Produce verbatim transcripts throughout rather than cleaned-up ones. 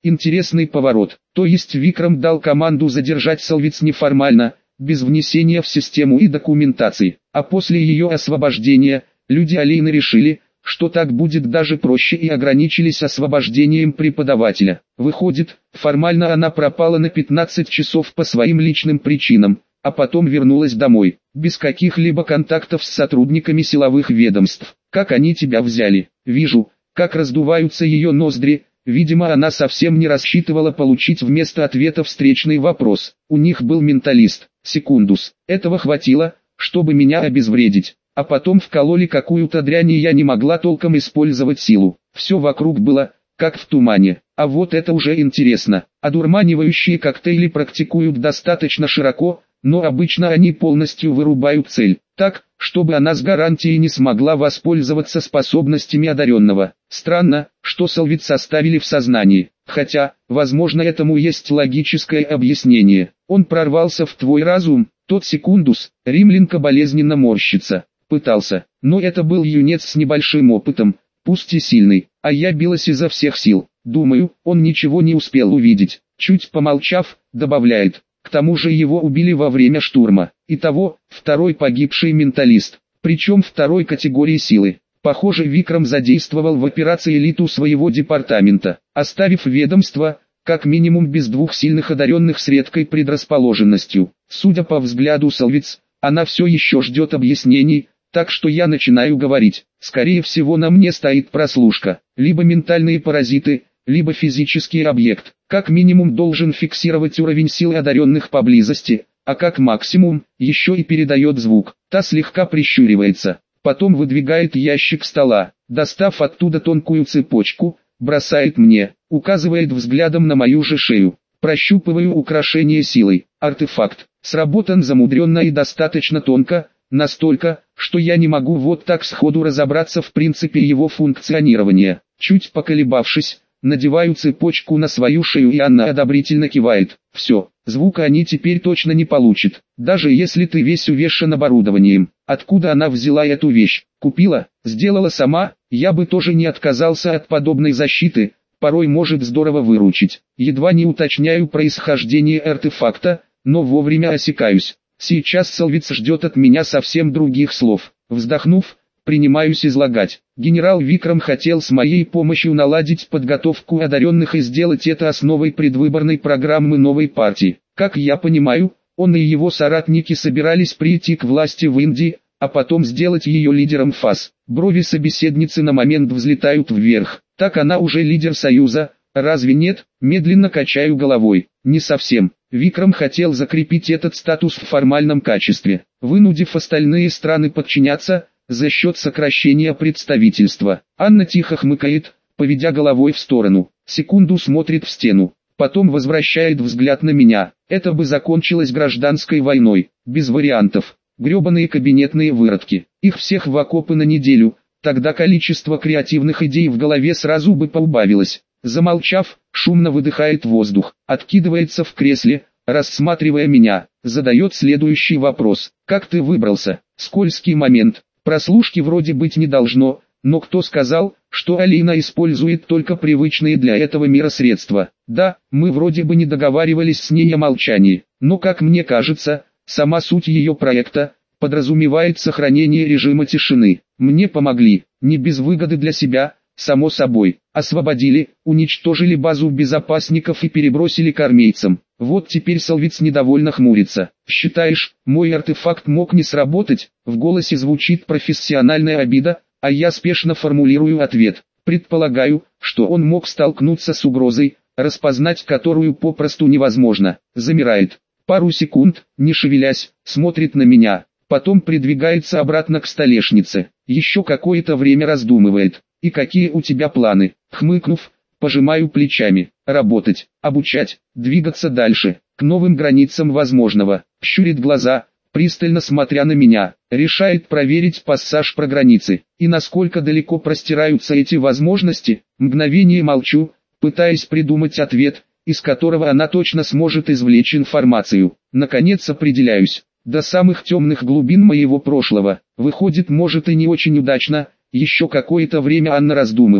Интересный поворот. То есть Викрам дал команду задержать Салвиц неформально, без внесения в систему и документации. А после ее освобождения, люди Алейны решили, что так будет даже проще, и ограничились освобождением преподавателя. Выходит, формально она пропала на пятнадцать часов по своим личным причинам, а потом вернулась домой, без каких-либо контактов с сотрудниками силовых ведомств. Как они тебя взяли? Вижу, как раздуваются ее ноздри. Видимо, она совсем не рассчитывала получить вместо ответа встречный вопрос. У них был менталист, секундус. Этого хватило, чтобы меня обезвредить. А потом вкололи какую-то дрянь, и я не могла толком использовать силу. Все вокруг было, как в тумане. А вот это уже интересно. Одурманивающие коктейли практикуют достаточно широко, но обычно они полностью вырубают цель, так, чтобы она с гарантией не смогла воспользоваться способностями одаренного. Странно, что Салвиц оставили в сознании, хотя, возможно, этому есть логическое объяснение. Он прорвался в твой разум, тот секундус, римлянка болезненно морщится. Пытался, но это был юнец с небольшим опытом, пусть и сильный, а я билась изо всех сил. Думаю, он ничего не успел увидеть. Чуть помолчав, добавляет. К тому же его убили во время штурма. Итого, второй погибший менталист, причем второй категории силы. Похоже, Викрам задействовал в операции элиту своего департамента, оставив ведомство, как минимум без двух сильных одаренных с редкой предрасположенностью. Судя по взгляду Салвиц, она все еще ждет объяснений, так что я начинаю говорить. Скорее всего, на мне стоит прослушка, либо ментальные паразиты, либо физический объект. Как минимум должен фиксировать уровень силы одаренных поблизости, а как максимум, еще и передает звук. Та слегка прищуривается, потом выдвигает ящик стола, достав оттуда тонкую цепочку, бросает мне, указывает взглядом на мою же шею. Прощупываю украшение силой. Артефакт сработан замудренно и достаточно тонко, настолько, что я не могу вот так сходу разобраться в принципе его функционирования. Чуть поколебавшись, надеваю цепочку на свою шею, и она одобрительно кивает. Все, звука они теперь точно не получат, даже если ты весь увешан оборудованием. Откуда она взяла эту вещь? Купила? Сделала сама? Я бы тоже не отказался от подобной защиты, порой может здорово выручить. Едва не уточняю происхождение артефакта, но вовремя осекаюсь. Сейчас Салвиц ждет от меня совсем других слов. Вздохнув, принимаюсь излагать. Генерал Викрам хотел с моей помощью наладить подготовку одаренных и сделать это основой предвыборной программы новой партии. Как я понимаю, он и его соратники собирались прийти к власти в Индии, а потом сделать ее лидером ФАС. Брови собеседницы на момент взлетают вверх. Так она уже лидер Союза, разве нет? Медленно качаю головой. Не совсем. Викрам хотел закрепить этот статус в формальном качестве, вынудив остальные страны подчиняться, за счет сокращения представительства. Анна тихо хмыкает, поведя головой в сторону. Секунду смотрит в стену, потом возвращает взгляд на меня. Это бы закончилось гражданской войной, без вариантов. Гребаные кабинетные выродки, их всех в окопы на неделю, тогда количество креативных идей в голове сразу бы поубавилось. Замолчав, шумно выдыхает воздух, откидывается в кресле, рассматривая меня, задает следующий вопрос. Как ты выбрался? Скользкий момент. Прослушки вроде быть не должно, но кто сказал, что Алина использует только привычные для этого мира средства? Да, мы вроде бы не договаривались с ней о молчании, но как мне кажется, сама суть ее проекта подразумевает сохранение режима тишины. Мне помогли, не без выгоды для себя, само собой. Освободили, уничтожили базу безопасников и перебросили к армейцам. Вот теперь Салвиц недовольно хмурится. Считаешь, мой артефакт мог не сработать? В голосе звучит профессиональная обида, а я спешно формулирую ответ. Предполагаю, что он мог столкнуться с угрозой, распознать которую попросту невозможно. Замирает. Пару секунд, не шевелясь, смотрит на меня. Потом придвигается обратно к столешнице. Еще какое-то время раздумывает. И какие у тебя планы? Хмыкнув, пожимаю плечами. Работать, обучать, двигаться дальше, к новым границам возможного. Щурит глаза, пристально смотря на меня. Решает проверить пассаж про границы. И насколько далеко простираются эти возможности? Мгновение молчу, пытаясь придумать ответ, из которого она точно сможет извлечь информацию. Наконец определяюсь. До самых темных глубин моего прошлого. Выходит, может и не очень удачно. Еще какое-то время Анна раздумывает.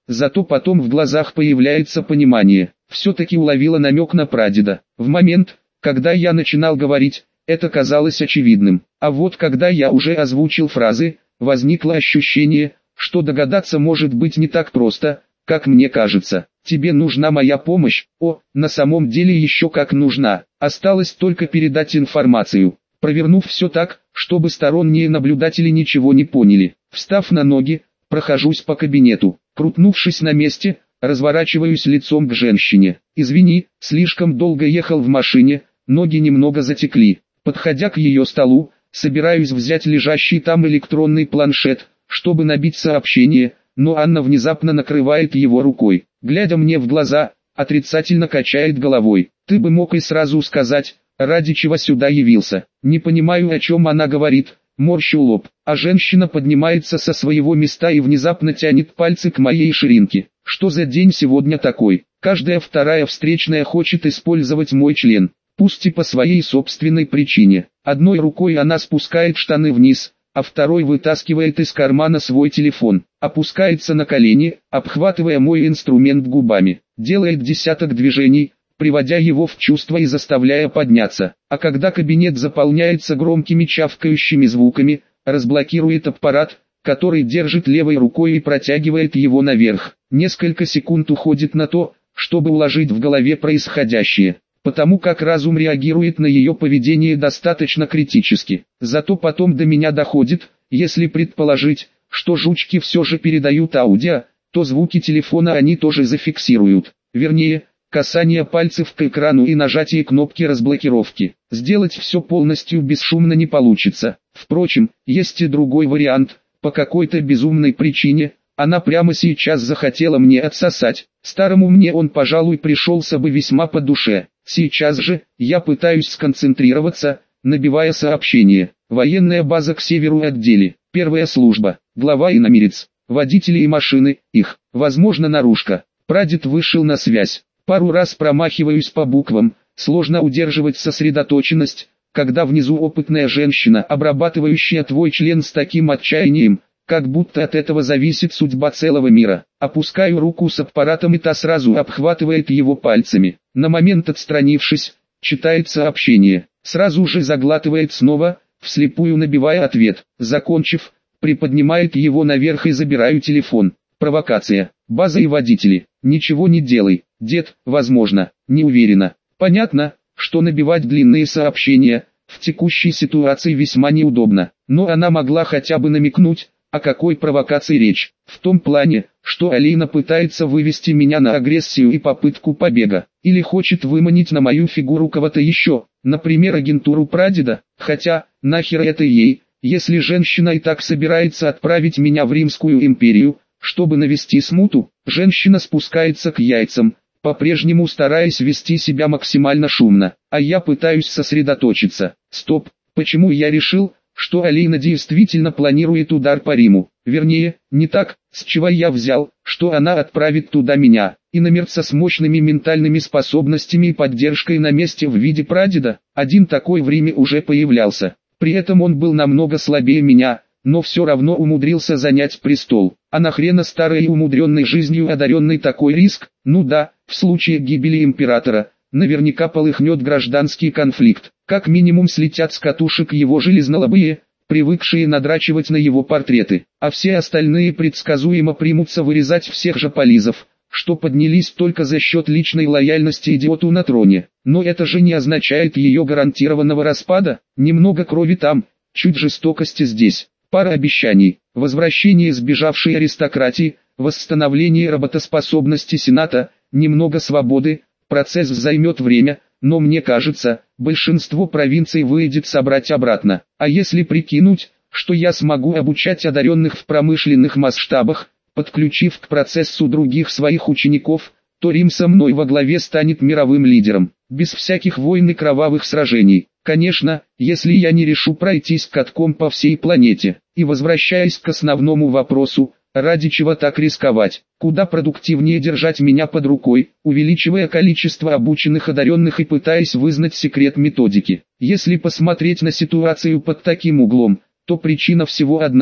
зато потом в глазах появляется понимание. Все-таки уловила намек на прадеда. В момент, когда я начинал говорить, это казалось очевидным. А вот когда я уже озвучил фразы, возникло ощущение, что догадаться может быть не так просто, как мне кажется. Тебе нужна моя помощь? О, на самом деле еще как нужна. Осталось только передать информацию, провернув все так, чтобы сторонние наблюдатели ничего не поняли. Встав на ноги, прохожусь по кабинету. Крутнувшись на месте, разворачиваюсь лицом к женщине. «Извини, слишком долго ехал в машине, ноги немного затекли». Подходя к ее столу, собираюсь взять лежащий там электронный планшет, чтобы набить сообщение, но Анна внезапно накрывает его рукой. Глядя мне в глаза, отрицательно качает головой. «Ты бы мог и сразу сказать, ради чего сюда явился». Не понимаю, о чем она говорит, морщу лоб, а женщина поднимается со своего места и внезапно тянет пальцы к моей ширинке. Что за день сегодня такой? Каждая вторая встречная хочет использовать мой член, пусть и по своей собственной причине. Одной рукой она спускает штаны вниз, а второй вытаскивает из кармана свой телефон, опускается на колени, обхватывая мой инструмент губами, делает десяток движений, приводя его в чувство и заставляя подняться, а когда кабинет заполняется громкими чавкающими звуками, разблокирует аппарат, который держит левой рукой и протягивает его наверх. Несколько секунд уходит на то, чтобы уложить в голове происходящее, потому как разум реагирует на ее поведение достаточно критически. Зато потом до меня доходит, если предположить, что жучки все же передают аудио, то звуки телефона они тоже зафиксируют. Вернее, касание пальцев к экрану и нажатие кнопки разблокировки. Сделать все полностью бесшумно не получится. Впрочем, есть и другой вариант. По какой-то безумной причине, она прямо сейчас захотела мне отсосать. Старому мне он, пожалуй, пришелся бы весьма по душе. Сейчас же, я пытаюсь сконцентрироваться, набивая сообщение. Военная база к северу от Дели. Первая служба. Глава иномерец. Водители и машины, их, возможно, наружка. Прадед вышел на связь. Пару раз промахиваюсь по буквам, сложно удерживать сосредоточенность, когда внизу опытная женщина, обрабатывающая твой член с таким отчаянием, как будто от этого зависит судьба целого мира. Опускаю руку с аппаратом, и та сразу обхватывает его пальцами. На момент отстранившись, читает сообщение, сразу же заглатывает снова, вслепую набивая ответ. Закончив, приподнимает его наверх и забираю телефон. Провокация. База и водители. Ничего не делай, дед, возможно, не уверена. Понятно, что набивать длинные сообщения в текущей ситуации весьма неудобно, но она могла хотя бы намекнуть, о какой провокации речь. В том плане, что Алина пытается вывести меня на агрессию и попытку побега, или хочет выманить на мою фигуру кого-то еще, например, агентуру прадеда, хотя, нахер это ей, если женщина и так собирается отправить меня в Римскую империю, чтобы навести смуту. Женщина спускается к яйцам, по-прежнему стараясь вести себя максимально шумно, а я пытаюсь сосредоточиться. Стоп, почему я решил, что Алина действительно планирует удар по Риму? Вернее, не так, с чего я взял, что она отправит туда меня, иномерца с мощными ментальными способностями и поддержкой на месте в виде прадеда. Один такой в Риме уже появлялся, при этом он был намного слабее меня, но все равно умудрился занять престол. А нахрена старый и умудренный жизнью одаренный такой риск? Ну да, в случае гибели императора, наверняка полыхнет гражданский конфликт. Как минимум слетят с катушек его железнолобые, привыкшие надрачивать на его портреты, а все остальные предсказуемо примутся вырезать всех же полизов, что поднялись только за счет личной лояльности идиоту на троне. Но это же не означает ее гарантированного распада. Немного крови там, чуть жестокости здесь. Пара обещаний, возвращение сбежавшей аристократии, восстановление работоспособности Сената, немного свободы. Процесс займет время, но мне кажется, большинство провинций выйдет собрать обратно. А если прикинуть, что я смогу обучать одаренных в промышленных масштабах, подключив к процессу других своих учеников, то Рим со мной во главе станет мировым лидером, без всяких войн и кровавых сражений. Конечно, если я не решу пройтись катком по всей планете. И возвращаясь к основному вопросу, ради чего так рисковать? Куда продуктивнее держать меня под рукой, увеличивая количество обученных одаренных и пытаясь вызнать секрет методики. Если посмотреть на ситуацию под таким углом, то причина всего одна: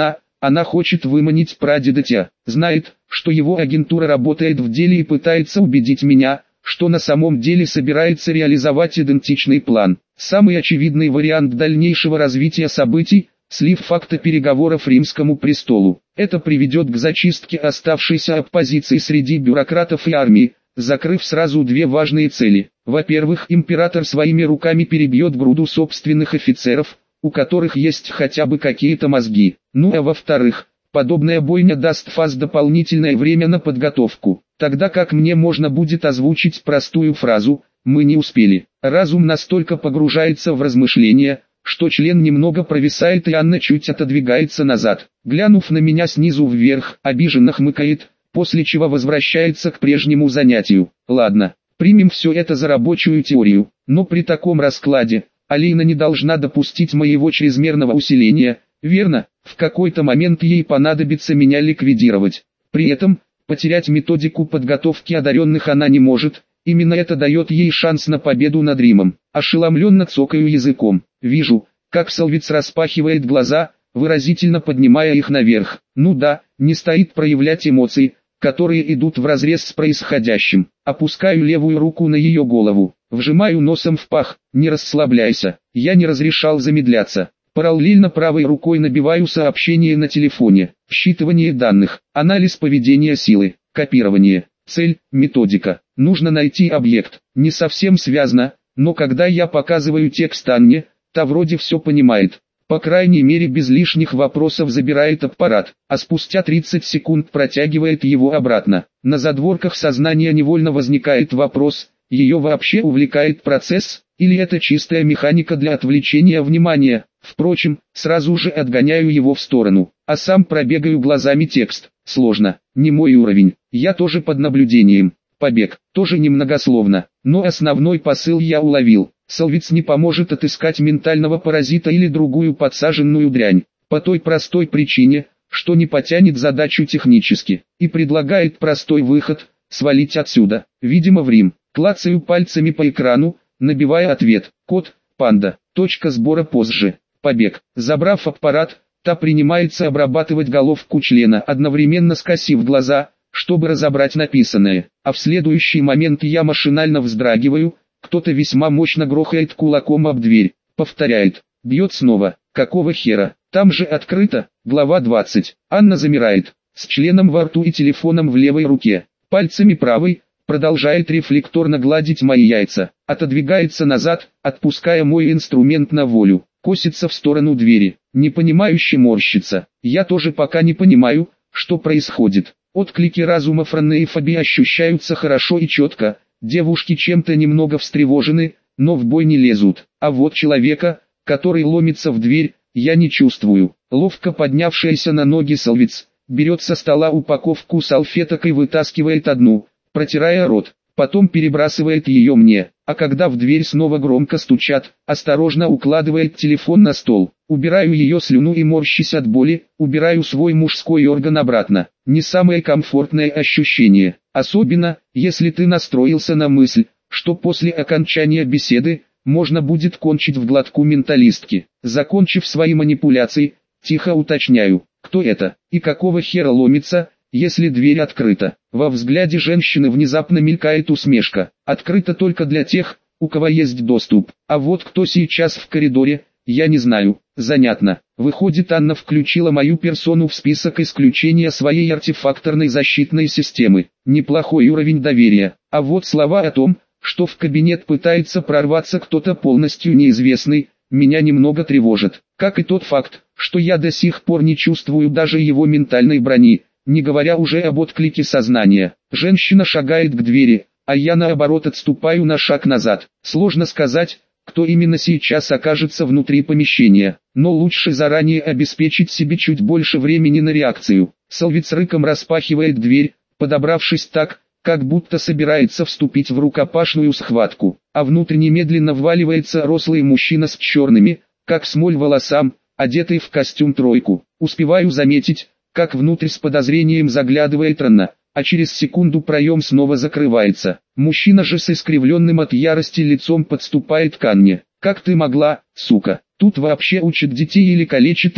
Она хочет выманить прадеда Тя, знает, что его агентура работает в деле и пытается убедить меня, что на самом деле собирается реализовать идентичный план. Самый очевидный вариант дальнейшего развития событий – слив факта переговоров Римскому престолу. Это приведет к зачистке оставшейся оппозиции среди бюрократов и армии, закрыв сразу две важные цели. Во-первых, император своими руками перебьет груду собственных офицеров, у которых есть хотя бы какие-то мозги. Ну а во-вторых, подобная бойня даст ФАС дополнительное время на подготовку. Тогда как мне можно будет озвучить простую фразу «мы не успели». Разум настолько погружается в размышления, что член немного провисает и Анна чуть отодвигается назад. Глянув на меня снизу вверх, обиженно хмыкает, после чего возвращается к прежнему занятию. Ладно, примем все это за рабочую теорию, но при таком раскладе, Алина не должна допустить моего чрезмерного усиления, верно? В какой-то момент ей понадобится меня ликвидировать. При этом, потерять методику подготовки одаренных она не может, именно это дает ей шанс на победу над Римом. Ошеломленно цокаю языком, вижу, как Солвиц распахивает глаза, выразительно поднимая их наверх. Ну да, не стоит проявлять эмоции, которые идут вразрез с происходящим. Опускаю левую руку на ее голову, вжимаю носом в пах, не расслабляйся, я не разрешал замедляться. Параллельно правой рукой набиваю сообщение на телефоне, считывание данных, анализ поведения силы, копирование, цель, методика. Нужно найти объект, не совсем связано, но когда я показываю текст Анне, та вроде все понимает. По крайней мере без лишних вопросов забирает аппарат, а спустя тридцать секунд протягивает его обратно. На задворках сознания невольно возникает вопрос, ее вообще увлекает процесс, или это чистая механика для отвлечения внимания. Впрочем, сразу же отгоняю его в сторону, а сам пробегаю глазами текст. Сложно, не мой уровень, я тоже под наблюдением. Побег, тоже немногословно, но основной посыл я уловил. Солвиц не поможет отыскать ментального паразита или другую подсаженную дрянь, по той простой причине, что не потянет задачу технически, и предлагает простой выход – свалить отсюда, видимо в Рим. Клацаю пальцами по экрану, набивая ответ, код, панда, точка сбора позже, побег. Забрав аппарат, та принимается обрабатывать головку члена, одновременно скосив глаза, чтобы разобрать написанное, а в следующий момент я машинально вздрагиваю, кто-то весьма мощно грохает кулаком об дверь, повторяет, бьет снова, какого хера, там же открыто, глава двадцать. Анна замирает, с членом во рту и телефоном в левой руке, пальцами правой, продолжает рефлекторно гладить мои яйца, отодвигается назад, отпуская мой инструмент на волю, косится в сторону двери, непонимающе морщится. Я тоже пока не понимаю, что происходит. Отклики разума Франны и Фаби ощущаются хорошо и четко, девушки чем-то немного встревожены, но в бой не лезут, а вот человека, который ломится в дверь, я не чувствую. Ловко поднявшаяся на ноги Солвиц, берет со стола упаковку салфеток и вытаскивает одну, протирая рот, потом перебрасывает ее мне, а когда в дверь снова громко стучат, осторожно укладывает телефон на стол. Убираю ее слюну и морщусь от боли, убираю свой мужской орган обратно. Не самое комфортное ощущение, особенно, если ты настроился на мысль, что после окончания беседы, можно будет кончить в глотку менталистки. Закончив свои манипуляции, тихо уточняю, кто это, и какого хера ломится, если дверь открыта. Во взгляде женщины внезапно мелькает усмешка. Открыто только для тех, у кого есть доступ. А вот кто сейчас в коридоре, я не знаю. Занятно. Выходит, Анна включила мою персону в список исключения своей артефакторной защитной системы. Неплохой уровень доверия. А вот слова о том, что в кабинет пытается прорваться кто-то полностью неизвестный, меня немного тревожит. Как и тот факт, что я до сих пор не чувствую даже его ментальной брони, не говоря уже об отклике сознания. Женщина шагает к двери, а я наоборот отступаю на шаг назад. Сложно сказать, кто именно сейчас окажется внутри помещения, но лучше заранее обеспечить себе чуть больше времени на реакцию. Солвиц рыком распахивает дверь, подобравшись так, как будто собирается вступить в рукопашную схватку, а внутрь немедленно вваливается рослый мужчина с черными, как смоль волосам, одетый в костюм-тройку. Успеваю заметить, как внутрь с подозрением заглядывает Ранна, а через секунду проем снова закрывается. Мужчина же с искривленным от ярости лицом подступает к Анне. «Как ты могла, сука? Тут вообще учат детей или калечат их?»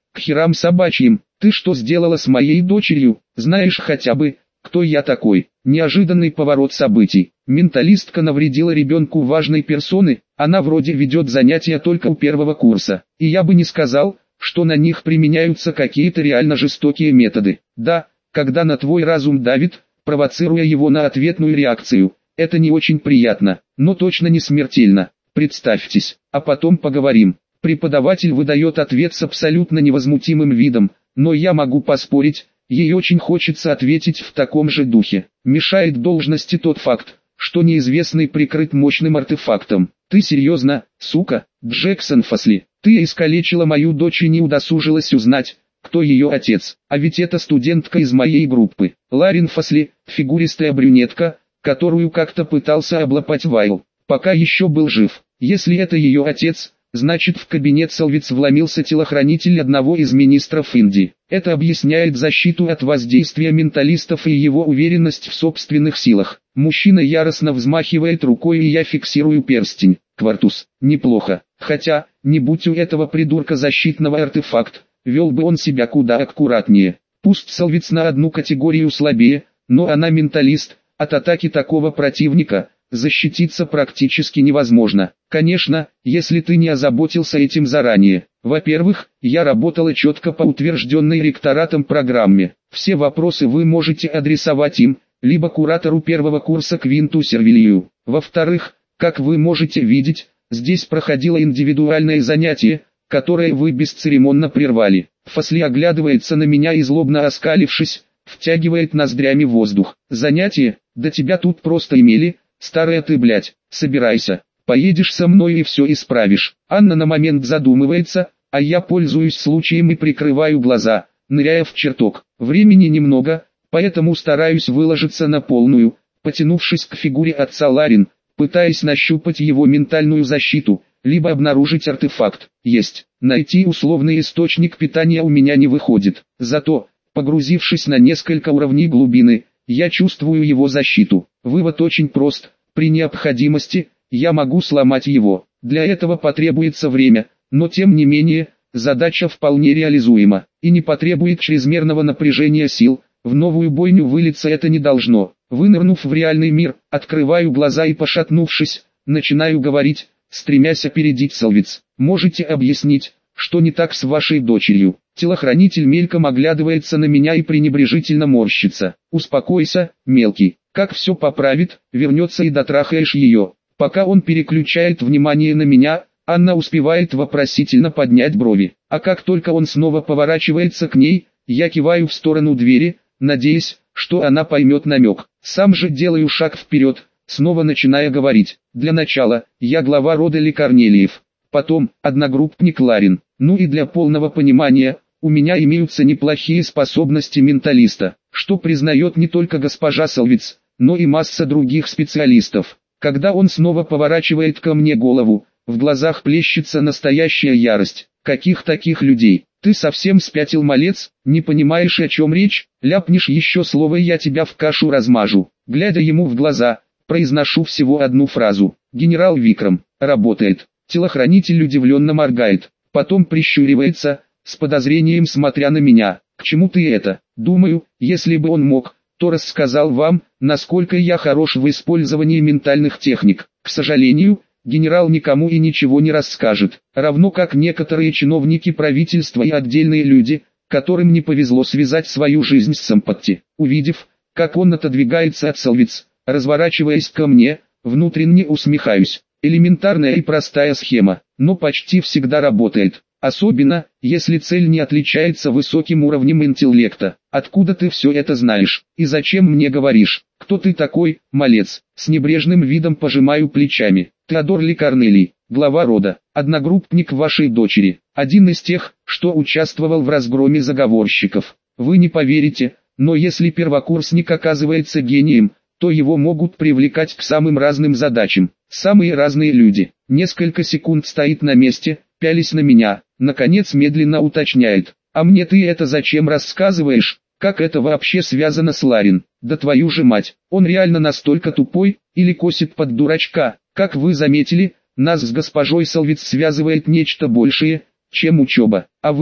К херам собачьим, ты что сделала с моей дочерью? Знаешь хотя бы, кто я такой? Неожиданный поворот событий. Менталистка навредила ребенку важной персоны, она вроде ведет занятия только у первого курса. И я бы не сказал, что на них применяются какие-то реально жестокие методы. Да, когда на твой разум давит, провоцируя его на ответную реакцию, это не очень приятно, но точно не смертельно. Представьтесь, а потом поговорим. Преподаватель выдает ответ с абсолютно невозмутимым видом, но я могу поспорить, ей очень хочется ответить в таком же духе. Мешает должности тот факт, что неизвестный прикрыт мощным артефактом. Ты серьезно, сука, Джексон Фасли? Ты искалечила мою дочь и не удосужилась узнать, кто ее отец. А ведь это студентка из моей группы. Ларин Фасли, фигуристая брюнетка, которую как-то пытался облапать Вайл, пока еще был жив. Если это ее отец, значит в кабинет Салвиц вломился телохранитель одного из министров Индии. Это объясняет защиту от воздействия менталистов и его уверенность в собственных силах. Мужчина яростно взмахивает рукой, и я фиксирую перстень. Квартус. Неплохо. Хотя, не будь у этого придурка защитного артефакт, вел бы он себя куда аккуратнее. Пусть Салвиц на одну категорию слабее, но она менталист, от атаки такого противника защититься практически невозможно. Конечно, если ты не озаботился этим заранее. Во-первых, я работала четко по утвержденной ректоратом программе. Все вопросы вы можете адресовать им, либо куратору первого курса Квинту Сервилью. Во-вторых, как вы можете видеть, здесь проходило индивидуальное занятие, которое вы бесцеремонно прервали. Фасли оглядывается на меня и, злобно оскалившись, втягивает ноздрями воздух. Занятие? Да тебя тут просто имели, старая ты, блядь. Собирайся, поедешь со мной и все исправишь. Анна на момент задумывается, а я пользуюсь случаем и прикрываю глаза, ныряя в чертог. Времени немного, поэтому стараюсь выложиться на полную, потянувшись к фигуре отца Ларин, пытаясь нащупать его ментальную защиту, либо обнаружить артефакт. Есть. Найти условный источник питания у меня не выходит. Зато, погрузившись на несколько уровней глубины, я чувствую его защиту. Вывод очень прост. При необходимости, я могу сломать его. Для этого потребуется время, но тем не менее, задача вполне реализуема. И не потребует чрезмерного напряжения сил. В новую бойню вылиться это не должно. Вынырнув в реальный мир, открываю глаза и, пошатнувшись, начинаю говорить, стремясь опередить Салвиц. Можете объяснить, что не так с вашей дочерью? Телохранитель мельком оглядывается на меня и пренебрежительно морщится. Успокойся, мелкий. Как все поправит, вернется и дотрахаешь ее. Пока он переключает внимание на меня, Анна успевает вопросительно поднять брови. А как только он снова поворачивается к ней, я киваю в сторону двери, надеясь, что она поймет намек. Сам же делаю шаг вперед, снова начиная говорить. Для начала, я глава рода Ли Корнелиев. Потом, одногруппник Ларин. Ну и для полного понимания, у меня имеются неплохие способности менталиста, что признает не только госпожа Салвиц, но и масса других специалистов. Когда он снова поворачивает ко мне голову, в глазах плещется настоящая ярость. Каких таких людей? Ты совсем спятил, малец, не понимаешь, о чем речь? Ляпнешь еще слово, и я тебя в кашу размажу. Глядя ему в глаза, произношу всего одну фразу. Генерал Викрам, работает. Телохранитель удивленно моргает, потом прищуривается, с подозрением смотря на меня. К чему ты это? Думаю, если бы он мог, то рассказал вам, насколько я хорош в использовании ментальных техник. К сожалению, генерал никому и ничего не расскажет, равно как некоторые чиновники правительства и отдельные люди, которым не повезло связать свою жизнь с Сампатти. Увидев, как он отодвигается от Салвиц, разворачиваясь ко мне, внутренне усмехаюсь. Элементарная и простая схема, но почти всегда работает. Особенно, если цель не отличается высоким уровнем интеллекта. Откуда ты все это знаешь? И зачем мне говоришь? Кто ты такой, малец? С небрежным видом пожимаю плечами. Теодор Ли Корнелий, глава рода, одногруппник вашей дочери. Один из тех, что участвовал в разгроме заговорщиков. Вы не поверите, но если первокурсник оказывается гением, то его могут привлекать к самым разным задачам. Самые разные люди. Несколько секунд стоит на месте, пялись на меня, наконец медленно уточняет. А мне ты это зачем рассказываешь? Как это вообще связано с Ларин? Да твою же мать, он реально настолько тупой, или косит под дурачка? Как вы заметили, нас с госпожой Салвиц связывает нечто большее, чем учеба. А вы,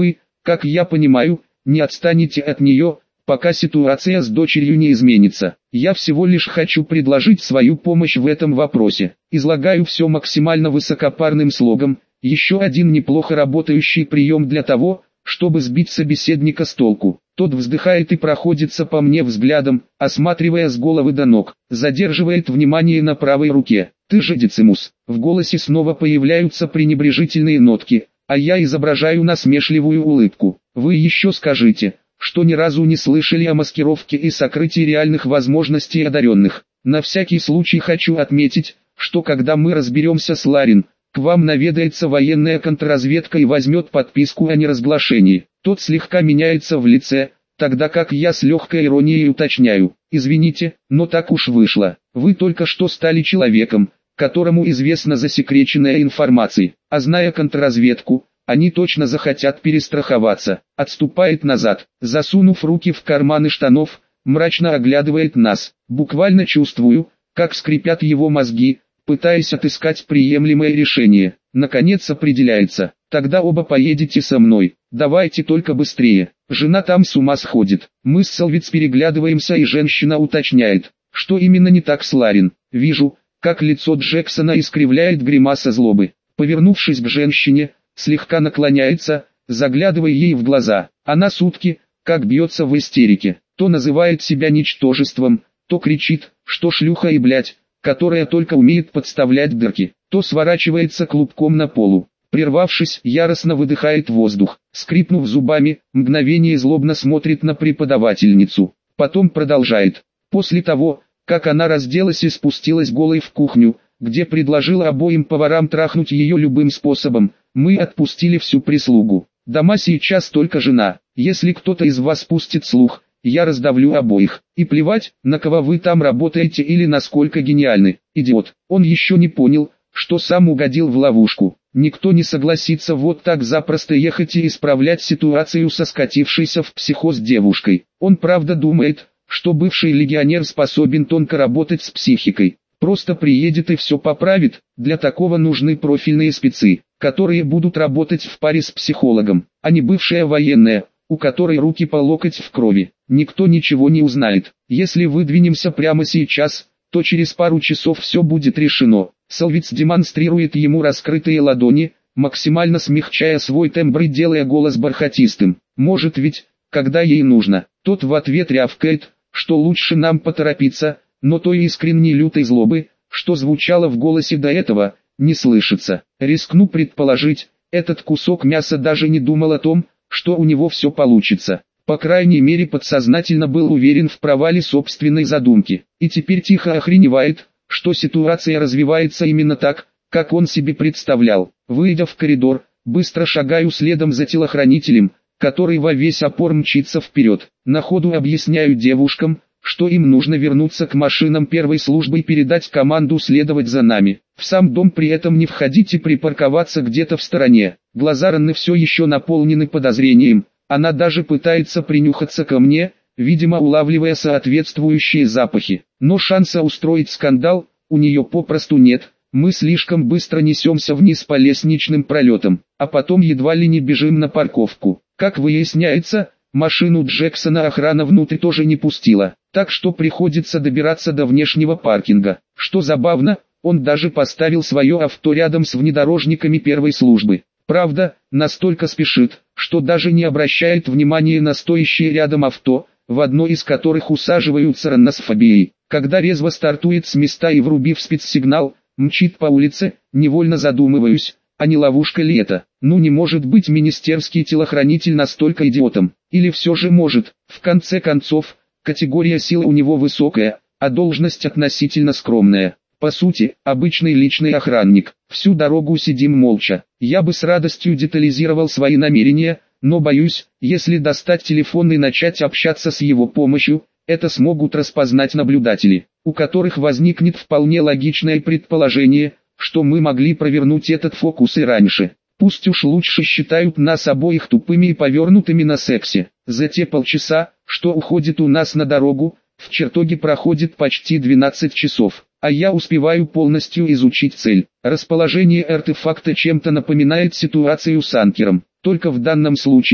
Как я понимаю, не отстанете от нее, пока ситуация с дочерью не изменится. Я всего лишь хочу предложить свою помощь в этом вопросе. Излагаю все максимально высокопарным слогом, еще один неплохо работающий прием для того, чтобы сбить собеседника с толку. Тот вздыхает и проходится по мне взглядом, осматривая с головы до ног, задерживает внимание на правой руке. «Ты же Децимус». В голосе снова появляются пренебрежительные нотки, а я изображаю насмешливую улыбку. «Вы еще скажите, что ни разу не слышали о маскировке и сокрытии реальных возможностей одаренных. На всякий случай хочу отметить, что когда мы разберемся с Ларин, к вам наведается военная контрразведка и возьмет подписку о неразглашении». Тот слегка меняется в лице, тогда как я с легкой иронией уточняю: «Извините, но так уж вышло. Вы только что стали человеком, которому известна засекреченная информация, а зная контрразведку, они точно захотят перестраховаться». Отступает назад, засунув руки в карманы штанов, мрачно оглядывает нас. Буквально чувствую, как скрипят его мозги, пытаясь отыскать приемлемое решение. Наконец определяется: «Тогда оба поедете со мной, давайте только быстрее, жена там с ума сходит». Мы с Салвиц переглядываемся, и женщина уточняет, что именно не так с Ларин. Вижу, как лицо Джексона искривляет гримаса злобы. Повернувшись к женщине, слегка наклоняется, заглядывая ей в глаза. Она сутки, как бьется в истерике, то называет себя ничтожеством, то кричит, что шлюха и блядь, которая только умеет подставлять дырки, то сворачивается клубком на полу. Прервавшись, яростно выдыхает воздух, скрипнув зубами, мгновение злобно смотрит на преподавательницу, потом продолжает. После того, как она разделась и спустилась голой в кухню, где предложила обоим поварам трахнуть ее любым способом, мы отпустили всю прислугу. Дома сейчас только жена. Если кто-то из вас пустит слух, я раздавлю обоих. И плевать, на кого вы там работаете или насколько гениальны. Идиот. Он еще не понял, что сам угодил в ловушку. Никто не согласится вот так запросто ехать и исправлять ситуацию со скатившейся в психоз девушкой. Он правда думает, что бывший легионер способен тонко работать с психикой. Просто приедет и все поправит. Для такого нужны профильные спецы, которые будут работать в паре с психологом, а не бывшая военная, у которой руки по локоть в крови. Никто ничего не узнает. Если выдвинемся прямо сейчас, то через пару часов все будет решено. Салвиц демонстрирует ему раскрытые ладони, максимально смягчая свой тембр и делая голос бархатистым. Может ведь, когда ей нужно. Тот в ответ рявкает, что лучше нам поторопиться, но той искренней лютой злобы, что звучало в голосе до этого, не слышится. Рискну предположить, этот кусок мяса даже не думал о том, что у него все получится. По крайней мере подсознательно был уверен в провале собственной задумки. И теперь тихо охреневает, что ситуация развивается именно так, как он себе представлял. Выйдя в коридор, быстро шагаю следом за телохранителем, который во весь опор мчится вперед. На ходу объясняю девушкам, что им нужно вернуться к машинам первой службы и передать команду следовать за нами. В сам дом при этом не входить и припарковаться где-то в стороне. Глаза Ранны все еще наполнены подозрением. Она даже пытается принюхаться ко мне, видимо улавливая соответствующие запахи. Но шанса устроить скандал у нее попросту нет. Мы слишком быстро несемся вниз по лестничным пролетам, а потом едва ли не бежим на парковку. Как выясняется, машину Джексона охрана внутрь тоже не пустила, так что приходится добираться до внешнего паркинга. Что забавно, он даже поставил свое авто рядом с внедорожниками первой службы. Правда, настолько спешит, что даже не обращает внимания на стоящие рядом авто, в одно из которых усаживаются Ранна с Фабией. Когда резво стартует с места и, врубив спецсигнал, мчит по улице, невольно задумываюсь, а не ловушка ли это? Ну не может быть министерский телохранитель настолько идиотом. Или все же может. В конце концов, категория силы у него высокая, а должность относительно скромная. По сути, обычный личный охранник. Всю дорогу сидим молча. Я бы с радостью детализировал свои намерения, но боюсь, если достать телефон и начать общаться с его помощью, это смогут распознать наблюдатели, у которых возникнет вполне логичное предположение, что мы могли провернуть этот фокус и раньше. Пусть уж лучше считают нас обоих тупыми и повернутыми на сексе. За те полчаса, что уходит у нас на дорогу, в чертоге проходит почти двенадцать часов, а я успеваю полностью изучить цель. Расположение артефакта чем-то напоминает ситуацию с анкером, только в данном случае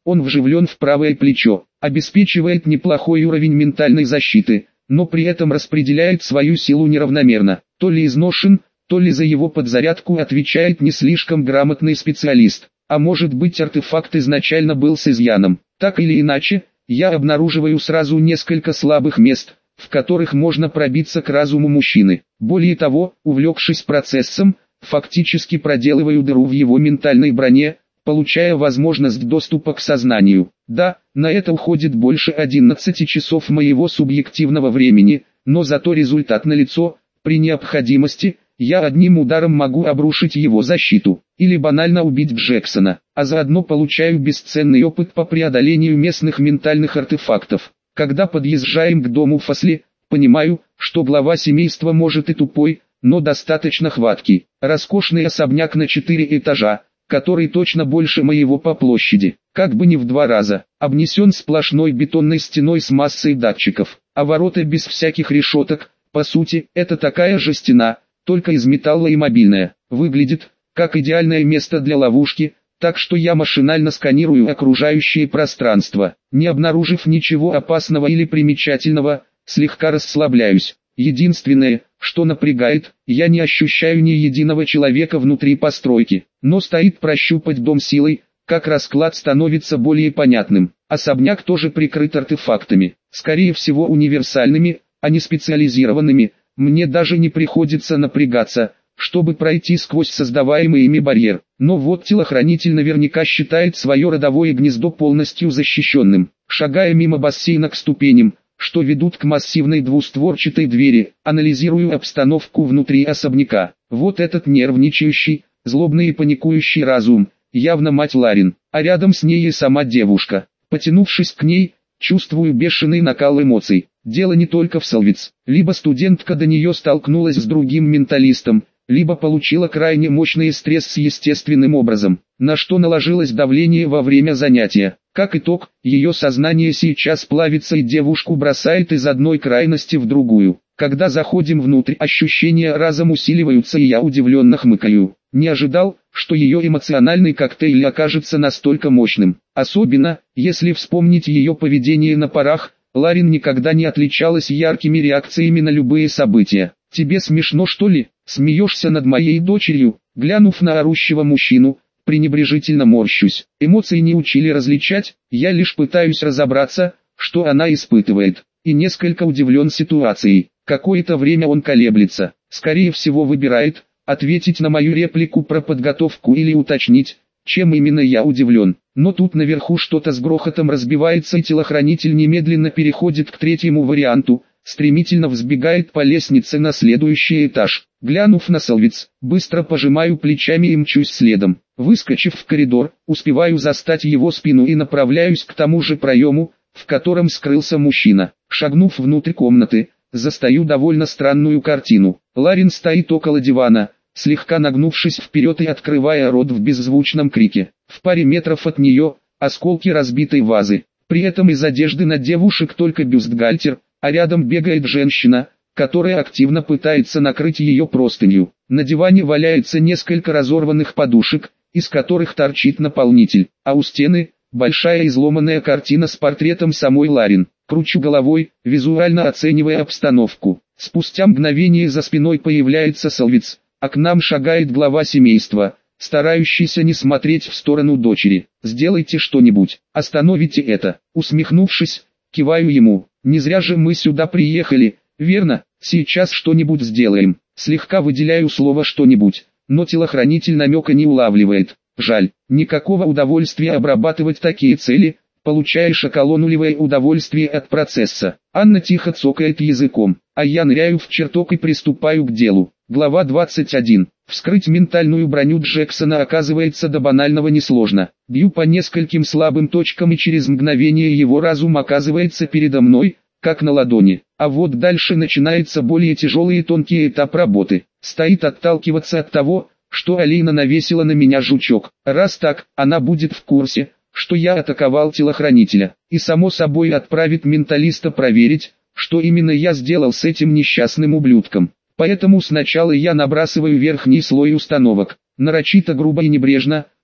Он вживлен в правое плечо, обеспечивает неплохой уровень ментальной защиты, но при этом распределяет свою силу неравномерно. То ли изношен, то ли за его подзарядку отвечает не слишком грамотный специалист. А может быть, артефакт изначально был с изъяном. Так или иначе, я обнаруживаю сразу несколько слабых мест, в которых можно пробиться к разуму мужчины. Более того, увлекшись процессом, фактически проделываю дыру в его ментальной броне, получая возможность доступа к сознанию. Да, на это уходит больше одиннадцати часов моего субъективного времени, но зато результат налицо. При необходимости, я одним ударом могу обрушить его защиту, или банально убить Джексона, а заодно получаю бесценный опыт по преодолению местных ментальных артефактов. Когда подъезжаем к дому Фасли, понимаю, что глава семейства может и тупой, но достаточно хваткий. Роскошный особняк на четыре этажа, который точно больше моего по площади, как бы не в два раза, обнесен сплошной бетонной стеной с массой датчиков, а ворота без всяких решеток. По сути, это такая же стена, только из металла и мобильная. Выглядит, как идеальное место для ловушки, так что я машинально сканирую окружающее пространство. Не обнаружив ничего опасного или примечательного, слегка расслабляюсь. Единственное, что напрягает, я не ощущаю ни единого человека внутри постройки. Но стоит прощупать дом силой, как расклад становится более понятным. Особняк тоже прикрыт артефактами, скорее всего универсальными, а не специализированными. Мне даже не приходится напрягаться, чтобы пройти сквозь создаваемый ими барьер. Но вот телохранитель наверняка считает свое родовое гнездо полностью защищенным. Шагая мимо бассейна к ступеням, что ведут к массивной двустворчатой двери, анализирую обстановку внутри особняка. Вот этот нервничающий, злобный и паникующий разум, явно мать Ларин, а рядом с ней и сама девушка. Потянувшись к ней, чувствую бешеный накал эмоций. Дело не только в Салвиц. Либо студентка до нее столкнулась с другим менталистом, либо получила крайне мощный стресс с естественным образом, на что наложилось давление во время занятия. Как итог, ее сознание сейчас плавится и девушку бросает из одной крайности в другую. Когда заходим внутрь, ощущения разом усиливаются и я удивленно хмыкаю. Не ожидал, что ее эмоциональный коктейль окажется настолько мощным. Особенно, если вспомнить ее поведение на парах. Ларин никогда не отличалась яркими реакциями на любые события. «Тебе смешно, что ли? Смеешься над моей дочерью?» Глянув на орущего мужчину, пренебрежительно морщусь. Эмоции не учили различать, я лишь пытаюсь разобраться, что она испытывает. И несколько удивлен ситуацией. Какое-то время он колеблется, скорее всего выбирает, ответить на мою реплику про подготовку или уточнить, чем именно я удивлен. Но тут наверху что-то с грохотом разбивается и телохранитель немедленно переходит к третьему варианту, стремительно взбегает по лестнице на следующий этаж. Глянув на Салвиц, быстро пожимаю плечами и мчусь следом. Выскочив в коридор, успеваю застать его спину и направляюсь к тому же проему, в котором скрылся мужчина. Шагнув внутрь комнаты, застаю довольно странную картину. Ларин стоит около дивана, слегка нагнувшись вперед и открывая рот в беззвучном крике. В паре метров от нее – осколки разбитой вазы. При этом из одежды на девушек только бюстгальтер, а рядом бегает женщина, которая активно пытается накрыть ее простынью. На диване валяется несколько разорванных подушек, из которых торчит наполнитель, а у стены – большая изломанная картина с портретом самой Ларин. Кручу головой, визуально оценивая обстановку. Спустя мгновение за спиной появляется Салвиц, а к нам шагает глава семейства, старающийся не смотреть в сторону дочери. «Сделайте что-нибудь, остановите это». Усмехнувшись, киваю ему. «Не зря же мы сюда приехали, верно? Сейчас что-нибудь сделаем». Слегка выделяю слово «что-нибудь», но телохранитель намека не улавливает. Жаль, никакого удовольствия обрабатывать такие цели, получаешь околонулевое удовольствие от процесса. Анна тихо цокает языком, а я ныряю в чертог и приступаю к делу. Глава двадцать один. Вскрыть ментальную броню Джексона оказывается до банального несложно. Бью по нескольким слабым точкам и через мгновение его разум оказывается передо мной, как на ладони. А вот дальше начинается более тяжелый и тонкий этап работы. Стоит отталкиваться от того, что Алина навесила на меня жучок. Раз так, она будет в курсе, что я атаковал телохранителя, и само собой отправит менталиста проверить, что именно я сделал с этим несчастным ублюдком. Поэтому сначала я набрасываю верхний слой установок, нарочито грубо и небрежно,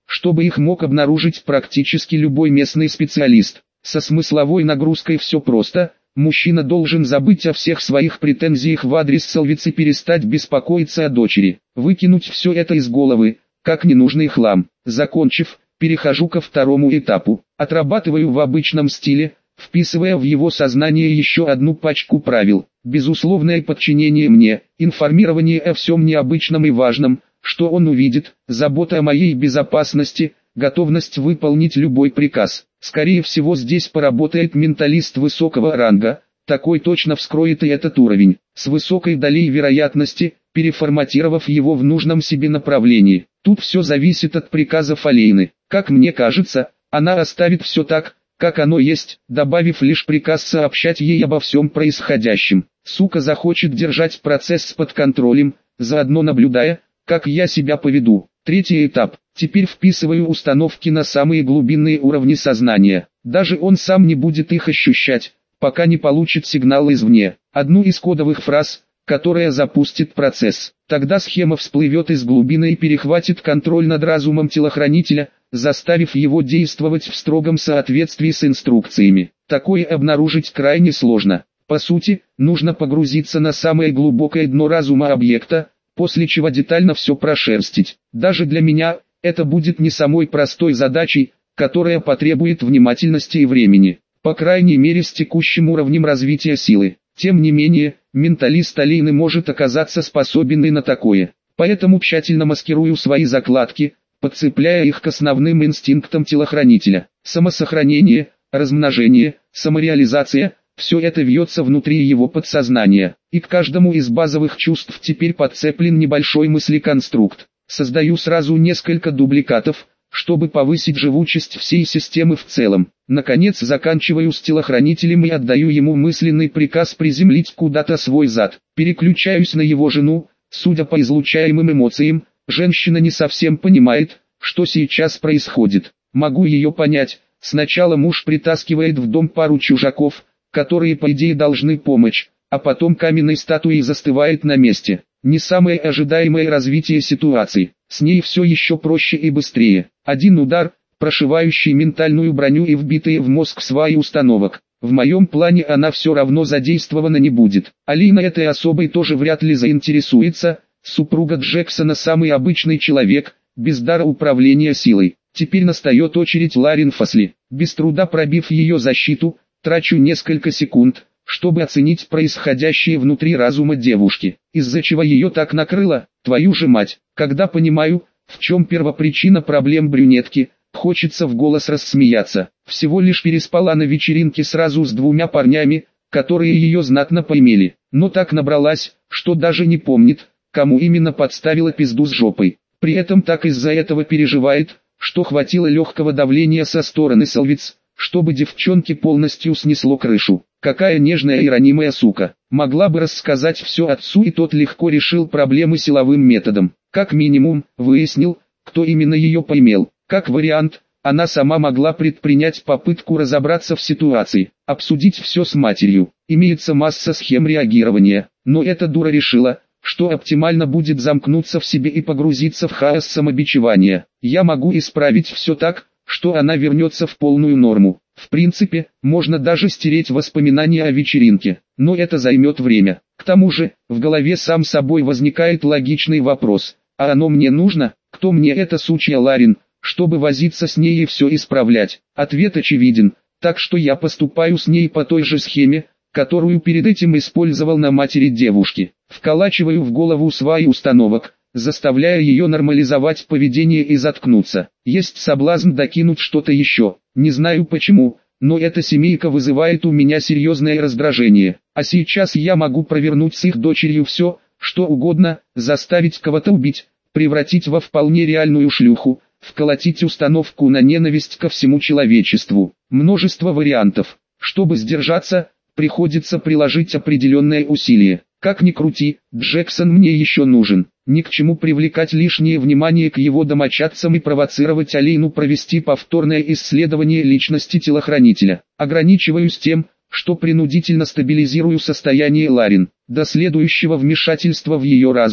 чтобы их мог обнаружить практически любой местный специалист. Со смысловой нагрузкой все просто. Мужчина должен забыть о всех своих претензиях в адрес Солвиц и перестать беспокоиться о дочери. Выкинуть все это из головы, как ненужный хлам. Закончив, перехожу ко второму этапу. Отрабатываю в обычном стиле, вписывая в его сознание еще одну пачку правил. Безусловное подчинение мне, информирование о всем необычном и важном, что он увидит, забота о моей безопасности, готовность выполнить любой приказ. Скорее всего, здесь поработает менталист высокого ранга, такой точно вскроет и этот уровень, с высокой долей вероятности, переформатировав его в нужном себе направлении. Тут все зависит от приказов Алейны. Как мне кажется, она оставит все так, как оно есть, добавив лишь приказ сообщать ей обо всем происходящем. Сука захочет держать процесс под контролем, заодно наблюдая, как я себя поведу. Третий этап. Теперь вписываю установки на самые глубинные уровни сознания. Даже он сам не будет их ощущать, пока не получит сигнал извне. Одну из кодовых фраз, которая запустит процесс. Тогда схема всплывет из глубины и перехватит контроль над разумом телохранителя, заставив его действовать в строгом соответствии с инструкциями. Такое обнаружить крайне сложно. По сути, нужно погрузиться на самое глубокое дно разума объекта, после чего детально все прошерстить. Даже для меня, это будет не самой простой задачей, которая потребует внимательности и времени, по крайней мере с текущим уровнем развития силы. Тем не менее, менталист Алейны может оказаться способен и на такое. Поэтому тщательно маскирую свои закладки, подцепляя их к основным инстинктам телохранителя. Самосохранение, размножение, самореализация – все это вьется внутри его подсознания, и к каждому из базовых чувств теперь подцеплен небольшой мыслеконструкт. Создаю сразу несколько дубликатов, чтобы повысить живучесть всей системы в целом. Наконец заканчиваю с телохранителем и отдаю ему мысленный приказ приземлить куда-то свой зад. Переключаюсь на его жену. Судя по излучаемым эмоциям, женщина не совсем понимает, что сейчас происходит. Могу ее понять. Сначала муж притаскивает в дом пару чужаков, которые по идее должны помочь, а потом каменной статуей застывает на месте. Не самое ожидаемое развитие ситуации. С ней все еще проще и быстрее. Один удар, прошивающий ментальную броню и вбитые в мозг сваи установок. В моем плане она все равно задействована не будет. Алина этой особой тоже вряд ли заинтересуется. Супруга Джексона самый обычный человек, без дара управления силой. Теперь настает очередь Ларин Фасли. Без труда пробив ее защиту, трачу несколько секунд, чтобы оценить происходящее внутри разума девушки, из-за чего ее так накрыло, твою же мать. Когда понимаю, в чем первопричина проблем брюнетки, хочется в голос рассмеяться. Всего лишь переспала на вечеринке сразу с двумя парнями, которые ее знатно поимели, но так набралась, что даже не помнит, кому именно подставила пизду с жопой. При этом так из-за этого переживает, что хватило легкого давления со стороны Солвиц, чтобы девчонке полностью снесло крышу. Какая нежная и ранимая сука. Могла бы рассказать все отцу, и тот легко решил проблемы силовым методом. Как минимум, выяснил, кто именно ее поимел. Как вариант, она сама могла предпринять попытку разобраться в ситуации, обсудить все с матерью. Имеется масса схем реагирования, но эта дура решила, что оптимально будет замкнуться в себе и погрузиться в хаос самобичевания. Я могу исправить все так, что она вернется в полную норму. В принципе, можно даже стереть воспоминания о вечеринке, но это займет время. К тому же, в голове сам собой возникает логичный вопрос: а оно мне нужно? Кто мне эта сучья Ларин, чтобы возиться с ней и все исправлять? Ответ очевиден, так что я поступаю с ней по той же схеме, которую перед этим использовал на матери девушки. Вколачиваю в голову сваи установок, заставляя ее нормализовать поведение и заткнуться. Есть соблазн докинуть что-то еще. Не знаю почему, но эта семейка вызывает у меня серьезное раздражение. А сейчас я могу провернуть с их дочерью все, что угодно, заставить кого-то убить, превратить во вполне реальную шлюху, вколотить установку на ненависть ко всему человечеству. Множество вариантов. Чтобы сдержаться, приходится приложить определенное усилие. Как ни крути, Джексон мне еще нужен. Ни к чему привлекать лишнее внимание к его домочадцам и провоцировать Алейну провести повторное исследование личности телохранителя. Ограничиваюсь тем, что принудительно стабилизирую состояние Ларин. До следующего вмешательства в ее разум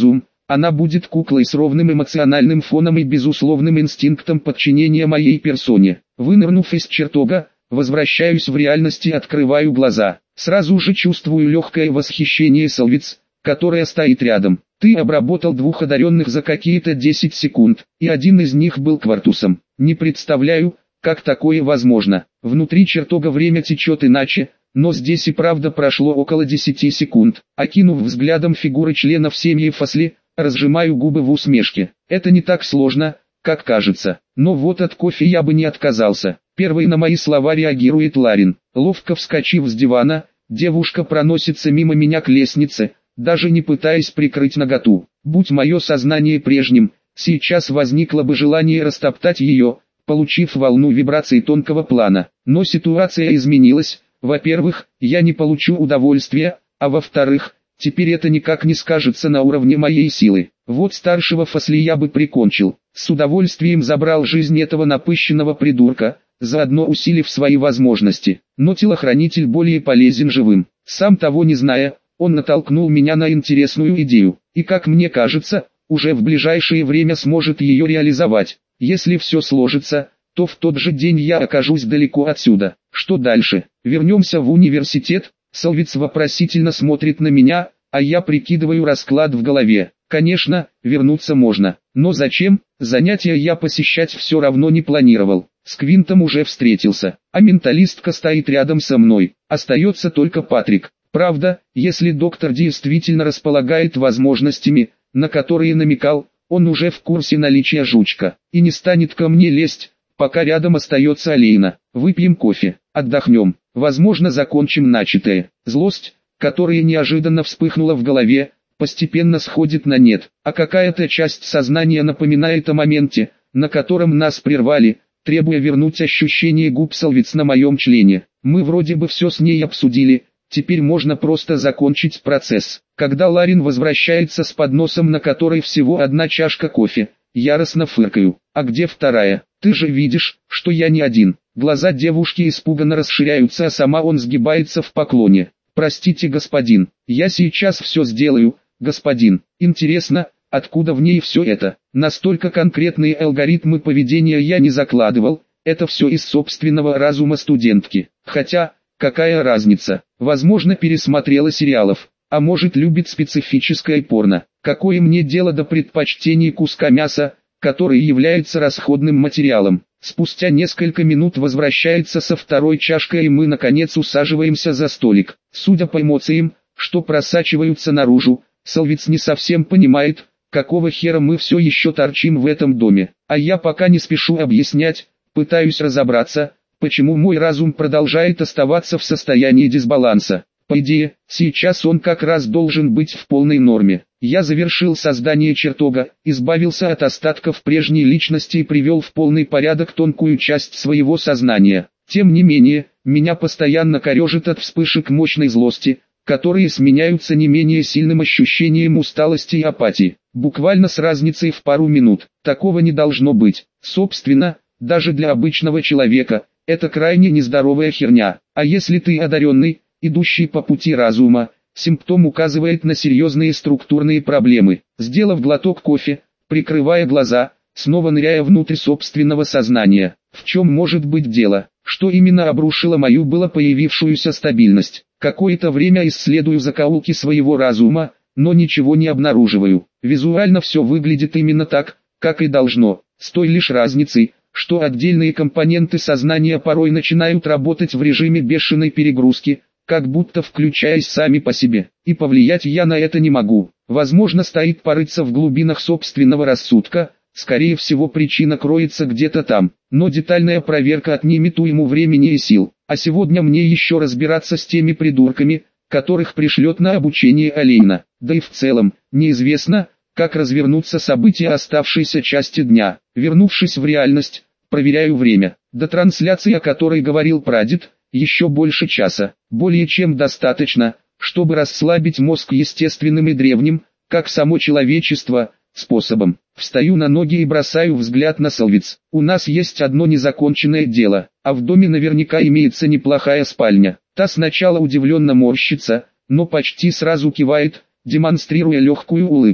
Она будет куклой с ровным эмоциональным фоном и безусловным инстинктом подчинения моей персоне. Вынырнув из чертога, возвращаюсь в реальность и открываю глаза. Сразу же чувствую легкое восхищение Солвиц, которая стоит рядом. Ты обработал двух одаренных за какие-то десять секунд, и один из них был Квартусом. Не представляю, как такое возможно. Внутри чертога время течет иначе, но здесь и правда прошло около десяти секунд. Окинув взглядом фигуры членов семьи Фасли, разжимаю губы в усмешке. Это не так сложно, как кажется. Но вот от кофе я бы не отказался. Первой на мои слова реагирует Ларин. Ловко вскочив с дивана, девушка проносится мимо меня к лестнице, даже не пытаясь прикрыть наготу. Будь мое сознание прежним, сейчас возникло бы желание растоптать ее, получив волну вибраций тонкого плана. Но ситуация изменилась. Во-первых, я не получу удовольствия, а во-вторых, теперь это никак не скажется на уровне моей силы. Вот старшего Фасли я бы прикончил, с удовольствием забрал жизнь этого напыщенного придурка, заодно усилив свои возможности. Но телохранитель более полезен живым. Сам того не зная, он натолкнул меня на интересную идею, и, как мне кажется, уже в ближайшее время сможет ее реализовать. Если все сложится, то в тот же день я окажусь далеко отсюда. Что дальше? Вернемся в университет? Солвиц вопросительно смотрит на меня, а я прикидываю расклад в голове. Конечно, вернуться можно, но зачем? Занятия я посещать все равно не планировал. С Квинтом уже встретился, а менталистка стоит рядом со мной. Остается только Патрик. Правда, если доктор действительно располагает возможностями, на которые намекал, он уже в курсе наличия жучка, и не станет ко мне лезть, пока рядом остается Алейна. Выпьем кофе, отдохнем, возможно закончим начатое. Злость, которая неожиданно вспыхнула в голове, постепенно сходит на нет, а какая-то часть сознания напоминает о моменте, на котором нас прервали, требуя вернуть ощущение губ Солвиц на моем члене. Мы вроде бы все с ней обсудили. Теперь можно просто закончить процесс. Когда Ларин возвращается с подносом, на которой всего одна чашка кофе, яростно фыркаю. А где вторая? Ты же видишь, что я не один. Глаза девушки испуганно расширяются, а сама он сгибается в поклоне. Простите, господин, я сейчас все сделаю, господин. Интересно, откуда в ней все это? Настолько конкретные алгоритмы поведения я не закладывал. Это все из собственного разума студентки. Хотя... какая разница? Возможно, пересмотрела сериалов, а может, любит специфическое порно. Какое мне дело до предпочтений куска мяса, который является расходным материалом? Спустя несколько минут возвращается со второй чашкой, и мы наконец усаживаемся за столик. Судя по эмоциям, что просачиваются наружу, Солвиц не совсем понимает, какого хера мы все еще торчим в этом доме. А я пока не спешу объяснять, пытаюсь разобраться, почему мой разум продолжает оставаться в состоянии дисбаланса. По идее, сейчас он как раз должен быть в полной норме. Я завершил создание чертога, избавился от остатков прежней личности и привел в полный порядок тонкую часть своего сознания. Тем не менее, меня постоянно корежит от вспышек мощной злости, которые сменяются не менее сильным ощущением усталости и апатии. Буквально с разницей в пару минут. Такого не должно быть. Собственно, даже для обычного человека – это крайне нездоровая херня. А если ты одаренный, идущий по пути разума, симптом указывает на серьезные структурные проблемы. Сделав глоток кофе, прикрывая глаза, снова ныряя внутрь собственного сознания. В чем может быть дело? Что именно обрушило мою было появившуюся стабильность? Какое-то время исследую закоулки своего разума, но ничего не обнаруживаю. Визуально все выглядит именно так, как и должно, с той лишь разницей, что отдельные компоненты сознания порой начинают работать в режиме бешеной перегрузки, как будто включаясь сами по себе. И повлиять я на это не могу. Возможно, стоит порыться в глубинах собственного рассудка, скорее всего причина кроется где-то там, но детальная проверка отнимет уйму времени и сил. А сегодня мне еще разбираться с теми придурками, которых пришлет на обучение Алейна. Да и в целом, неизвестно, как развернутся события оставшейся части дня. Вернувшись в реальность, проверяю время. До трансляции, о которой говорил прадед, еще больше часа. Более чем достаточно, чтобы расслабить мозг естественным и древним, как само человечество, способом. Встаю на ноги и бросаю взгляд на Солвиц. У нас есть одно незаконченное дело, а в доме наверняка имеется неплохая спальня. Та сначала удивленно морщится, но почти сразу кивает, демонстрируя легкую улыбку.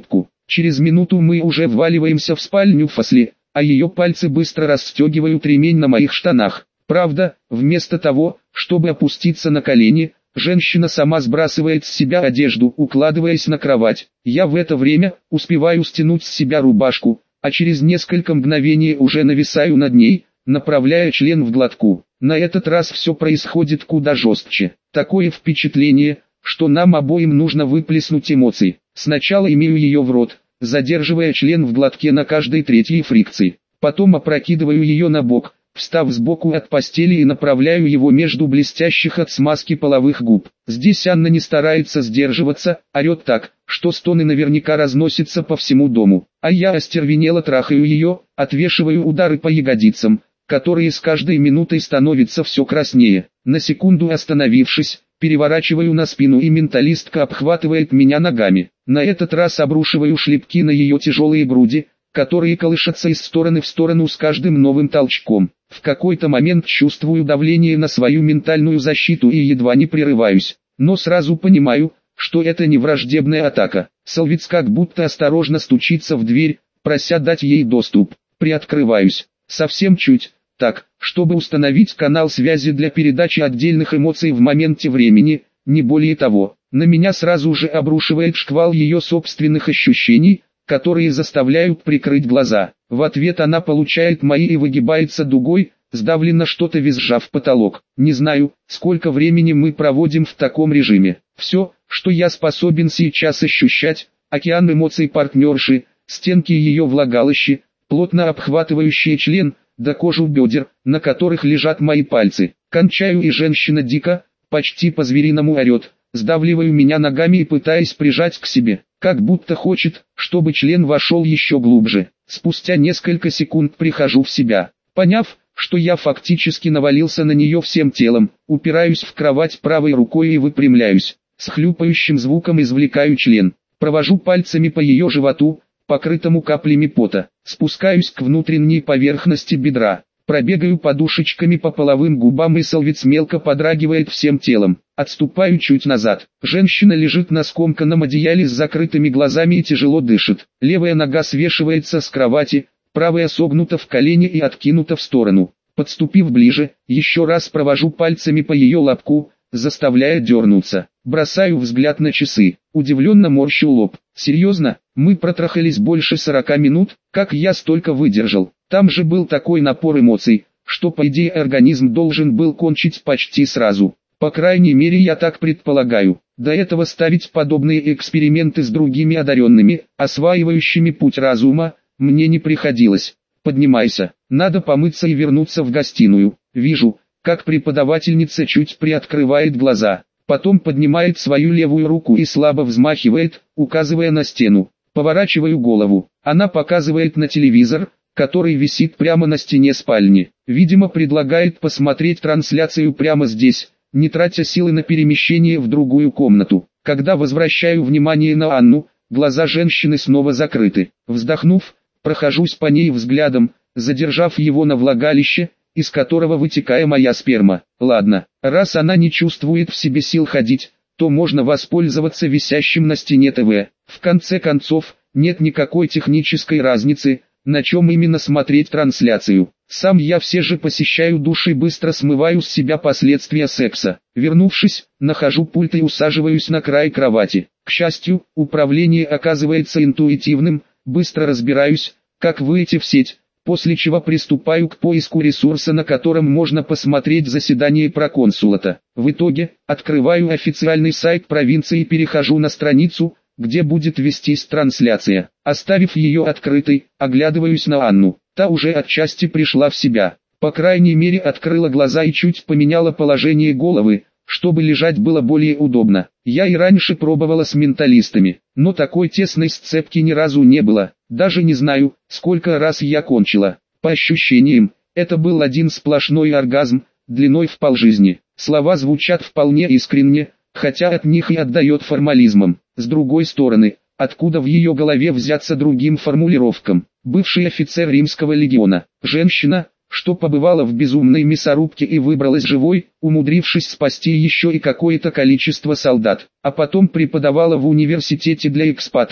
Через минуту мы уже вваливаемся в спальню Фасли, а ее пальцы быстро расстегивают ремень на моих штанах. Правда, вместо того, чтобы опуститься на колени, женщина сама сбрасывает с себя одежду, укладываясь на кровать. Я в это время успеваю стянуть с себя рубашку, а через несколько мгновений уже нависаю над ней, направляя член в глотку. На этот раз все происходит куда жестче. Такое впечатление, что нам обоим нужно выплеснуть эмоции. Сначала имею ее в рот, задерживая член в глотке на каждой третьей фрикции. Потом опрокидываю ее на бок, встав сбоку от постели и направляю его между блестящих от смазки половых губ. Здесь Анна не старается сдерживаться, орет так, что стоны наверняка разносятся по всему дому. А я остервенело трахаю ее, отвешиваю удары по ягодицам, которые с каждой минутой становятся все краснее. На секунду остановившись, переворачиваю на спину, и менталистка обхватывает меня ногами. На этот раз обрушиваю шлепки на ее тяжелые груди, которые колышатся из стороны в сторону с каждым новым толчком. В какой-то момент чувствую давление на свою ментальную защиту и едва не прерываюсь. Но сразу понимаю, что это не враждебная атака. Солвиц как будто осторожно стучится в дверь, прося дать ей доступ. Приоткрываюсь. Совсем чуть. Так, чтобы установить канал связи для передачи отдельных эмоций в моменте времени, не более того. На меня сразу же обрушивает шквал ее собственных ощущений, которые заставляют прикрыть глаза. В ответ она получает мои и выгибается дугой, сдавленно что-то визжа в потолок. Не знаю, сколько времени мы проводим в таком режиме. Все, что я способен сейчас ощущать, океан эмоций партнерши, стенки ее влагалища, плотно обхватывающие член, до кожу бедер, на которых лежат мои пальцы. Кончаю, и женщина дико, почти по-звериному орет, сдавливаю меня ногами и пытаясь прижать к себе, как будто хочет, чтобы член вошел еще глубже. Спустя несколько секунд прихожу в себя. Поняв, что я фактически навалился на нее всем телом, упираюсь в кровать правой рукой и выпрямляюсь. С хлюпающим звуком извлекаю член, провожу пальцами по ее животу, покрытому каплями пота, спускаюсь к внутренней поверхности бедра, пробегаю подушечками по половым губам, и Солвиц мелко подрагивает всем телом. Отступаю чуть назад. Женщина лежит на скомканном одеяле с закрытыми глазами и тяжело дышит. Левая нога свешивается с кровати, правая согнута в колене и откинута в сторону. Подступив ближе, еще раз провожу пальцами по ее лобку, заставляя дернуться. Бросаю взгляд на часы, удивленно морщу лоб. Серьезно, мы протрахались больше сорока минут, как я столько выдержал? Там же был такой напор эмоций, что по идее организм должен был кончить почти сразу. По крайней мере, я так предполагаю. До этого ставить подобные эксперименты с другими одаренными, осваивающими путь разума, мне не приходилось. Поднимайся, надо помыться и вернуться в гостиную. Вижу, как преподавательница чуть приоткрывает глаза, потом поднимает свою левую руку и слабо взмахивает, указывая на стену. Поворачиваю голову, она показывает на телевизор, который висит прямо на стене спальни. Видимо, предлагает посмотреть трансляцию прямо здесь, не тратя силы на перемещение в другую комнату. Когда возвращаю внимание на Анну, глаза женщины снова закрыты. Вздохнув, прохожусь по ней взглядом, задержав его на влагалище, из которого вытекая моя сперма. Ладно, раз она не чувствует в себе сил ходить, то можно воспользоваться висящим на стене ТВ. В конце концов, нет никакой технической разницы, на чем именно смотреть трансляцию. Сам я все же посещаю душ и быстро смываю с себя последствия секса. Вернувшись, нахожу пульт и усаживаюсь на край кровати. К счастью, управление оказывается интуитивным, быстро разбираюсь, как выйти в сеть, после чего приступаю к поиску ресурса, на котором можно посмотреть заседание проконсулата. В итоге, открываю официальный сайт провинции и перехожу на страницу, где будет вестись трансляция. Оставив ее открытой, оглядываюсь на Анну. Та уже отчасти пришла в себя. По крайней мере, открыла глаза и чуть поменяла положение головы, чтобы лежать было более удобно. Я и раньше пробовала с менталистами, но такой тесной сцепки ни разу не было. Даже не знаю, сколько раз я кончила. По ощущениям, это был один сплошной оргазм, длиной в полжизни. Слова звучат вполне искренне, хотя от них и отдает формализмом. С другой стороны, откуда в ее голове взяться другим формулировкам? Бывший офицер римского легиона, женщина, что побывала в безумной мясорубке и выбралась живой, умудрившись спасти еще и какое-то количество солдат, а потом преподавала в университете для экспатов,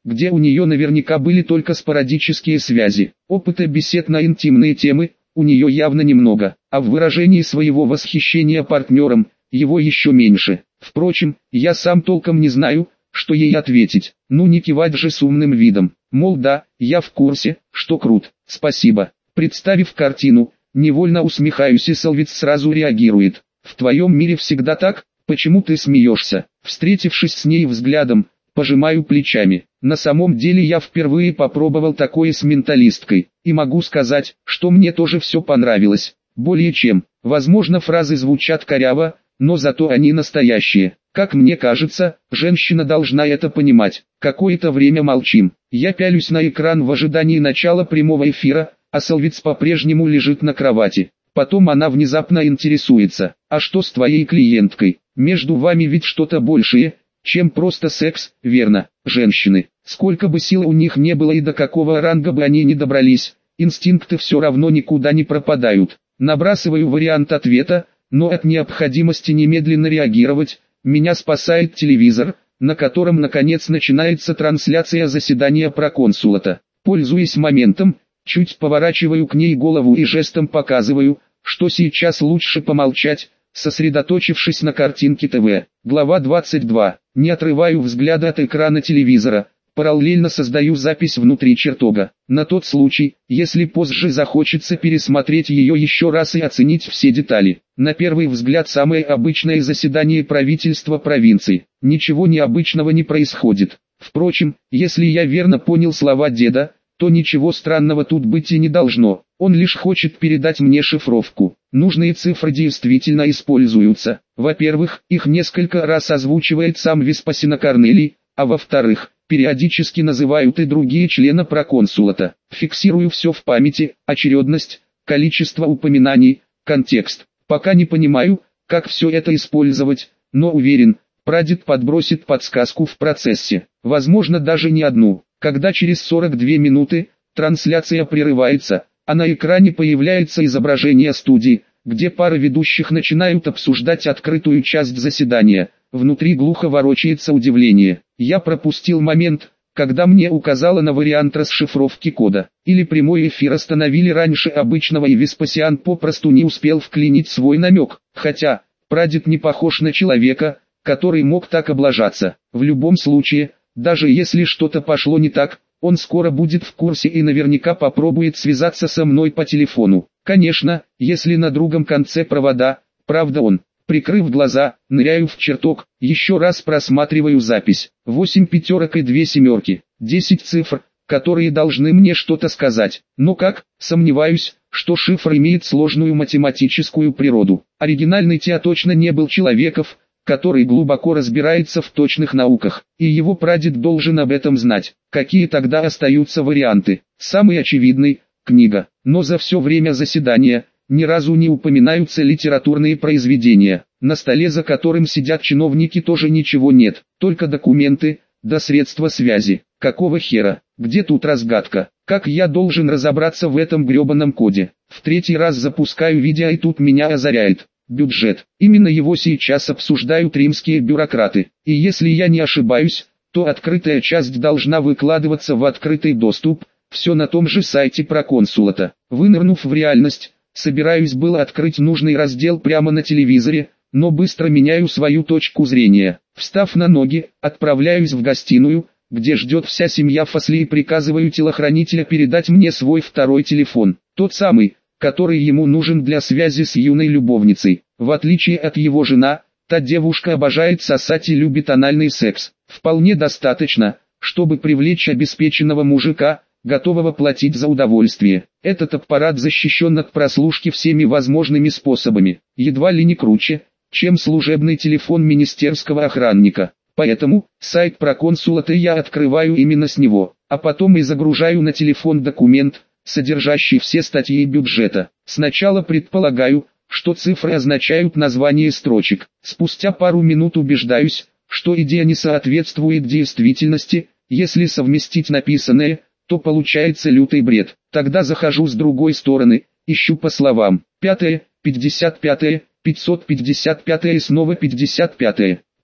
где у нее наверняка были только спорадические связи. Опыта бесед на интимные темы у нее явно немного, а в выражении своего восхищения партнером, его еще меньше. Впрочем, я сам толком не знаю, что ей ответить. Ну не кивать же с умным видом, мол да, я в курсе, что крут, спасибо. Представив картину, невольно усмехаюсь, и Солвиц сразу реагирует. В твоем мире всегда так? Почему ты смеешься? Встретившись с ней взглядом, пожимаю плечами. На самом деле я впервые попробовал такое с менталисткой, и могу сказать, что мне тоже все понравилось. Более чем. Возможно, фразы звучат коряво, но зато они настоящие. Как мне кажется, женщина должна это понимать. Какое-то время молчим. Я пялюсь на экран в ожидании начала прямого эфира, а Солвиц по-прежнему лежит на кровати. Потом она внезапно интересуется: а что с твоей клиенткой? Между вами ведь что-то большее, чем просто секс, верно, женщины? Сколько бы сил у них не было и до какого ранга бы они не добрались, инстинкты все равно никуда не пропадают. Набрасываю вариант ответа, но от необходимости немедленно реагировать, меня спасает телевизор, на котором наконец начинается трансляция заседания проконсулата. Пользуясь моментом, чуть поворачиваю к ней голову и жестом показываю, что сейчас лучше помолчать, сосредоточившись на картинке ТВ. Глава двадцать два. Не отрываю взгляда от экрана телевизора, параллельно создаю запись внутри чертога, на тот случай, если позже захочется пересмотреть ее еще раз и оценить все детали. На первый взгляд самое обычное заседание правительства провинции. Ничего необычного не происходит. Впрочем, если я верно понял слова деда, то ничего странного тут быть и не должно. Он лишь хочет передать мне шифровку. Нужные цифры действительно используются. Во-первых, их несколько раз озвучивает сам Веспасино Корнелий, а во-вторых, периодически называют и другие члены проконсулата. Фиксирую все в памяти: очередность, количество упоминаний, контекст. Пока не понимаю, как все это использовать, но уверен, прадед подбросит подсказку в процессе. Возможно, даже не одну. Когда через сорок две минуты трансляция прерывается, а на экране появляется изображение студии, где пара ведущих начинают обсуждать открытую часть заседания, внутри глухо ворочается удивление. Я пропустил момент, когда мне указало на вариант расшифровки кода. Или прямой эфир остановили раньше обычного, и Веспасиан попросту не успел вклинить свой намек. Хотя, прадед не похож на человека, который мог так облажаться. В любом случае, даже если что-то пошло не так, он скоро будет в курсе и наверняка попробует связаться со мной по телефону. Конечно, если на другом конце провода, правда он. Прикрыв глаза, ныряю в чертог, еще раз просматриваю запись. Восемь пятерок и две семерки, десять цифр, которые должны мне что-то сказать. Но как, сомневаюсь, что шифр имеет сложную математическую природу. Оригинальный Теа точно не был человеков, который глубоко разбирается в точных науках, и его прадед должен об этом знать. Какие тогда остаются варианты? Самый очевидный – книга. Но за все время заседания ни разу не упоминаются литературные произведения. На столе, за которым сидят чиновники, тоже ничего нет, только документы, да средства связи. Какого хера? Где тут разгадка? Как я должен разобраться в этом гребаном коде? В третий раз запускаю видео, и тут меня озаряет. Бюджет. Именно его сейчас обсуждают римские бюрократы. И если я не ошибаюсь, то открытая часть должна выкладываться в открытый доступ, все на том же сайте проконсулата. Вынырнув в реальность, собираюсь было открыть нужный раздел прямо на телевизоре, но быстро меняю свою точку зрения. Встав на ноги, отправляюсь в гостиную, где ждет вся семья Фасли, и приказываю телохранителя передать мне свой второй телефон. Тот самый, который ему нужен для связи с юной любовницей. В отличие от его жена, та девушка обожает сосать и любит анальный секс. Вполне достаточно, чтобы привлечь обеспеченного мужика, готового платить за удовольствие. Этот аппарат защищен от прослушки всеми возможными способами, едва ли не круче, чем служебный телефон министерского охранника. Поэтому, сайт проконсулата я открываю именно с него, а потом и загружаю на телефон документ, содержащий все статьи бюджета. Сначала предполагаю, что цифры означают название строчек. Спустя пару минут убеждаюсь, что идея не соответствует действительности. Если совместить написанное, то получается лютый бред. Тогда захожу с другой стороны, ищу по словам. Пятое, пятьдесят пятое, пятьсот пятьдесят пятое и снова пятьдесят пятое.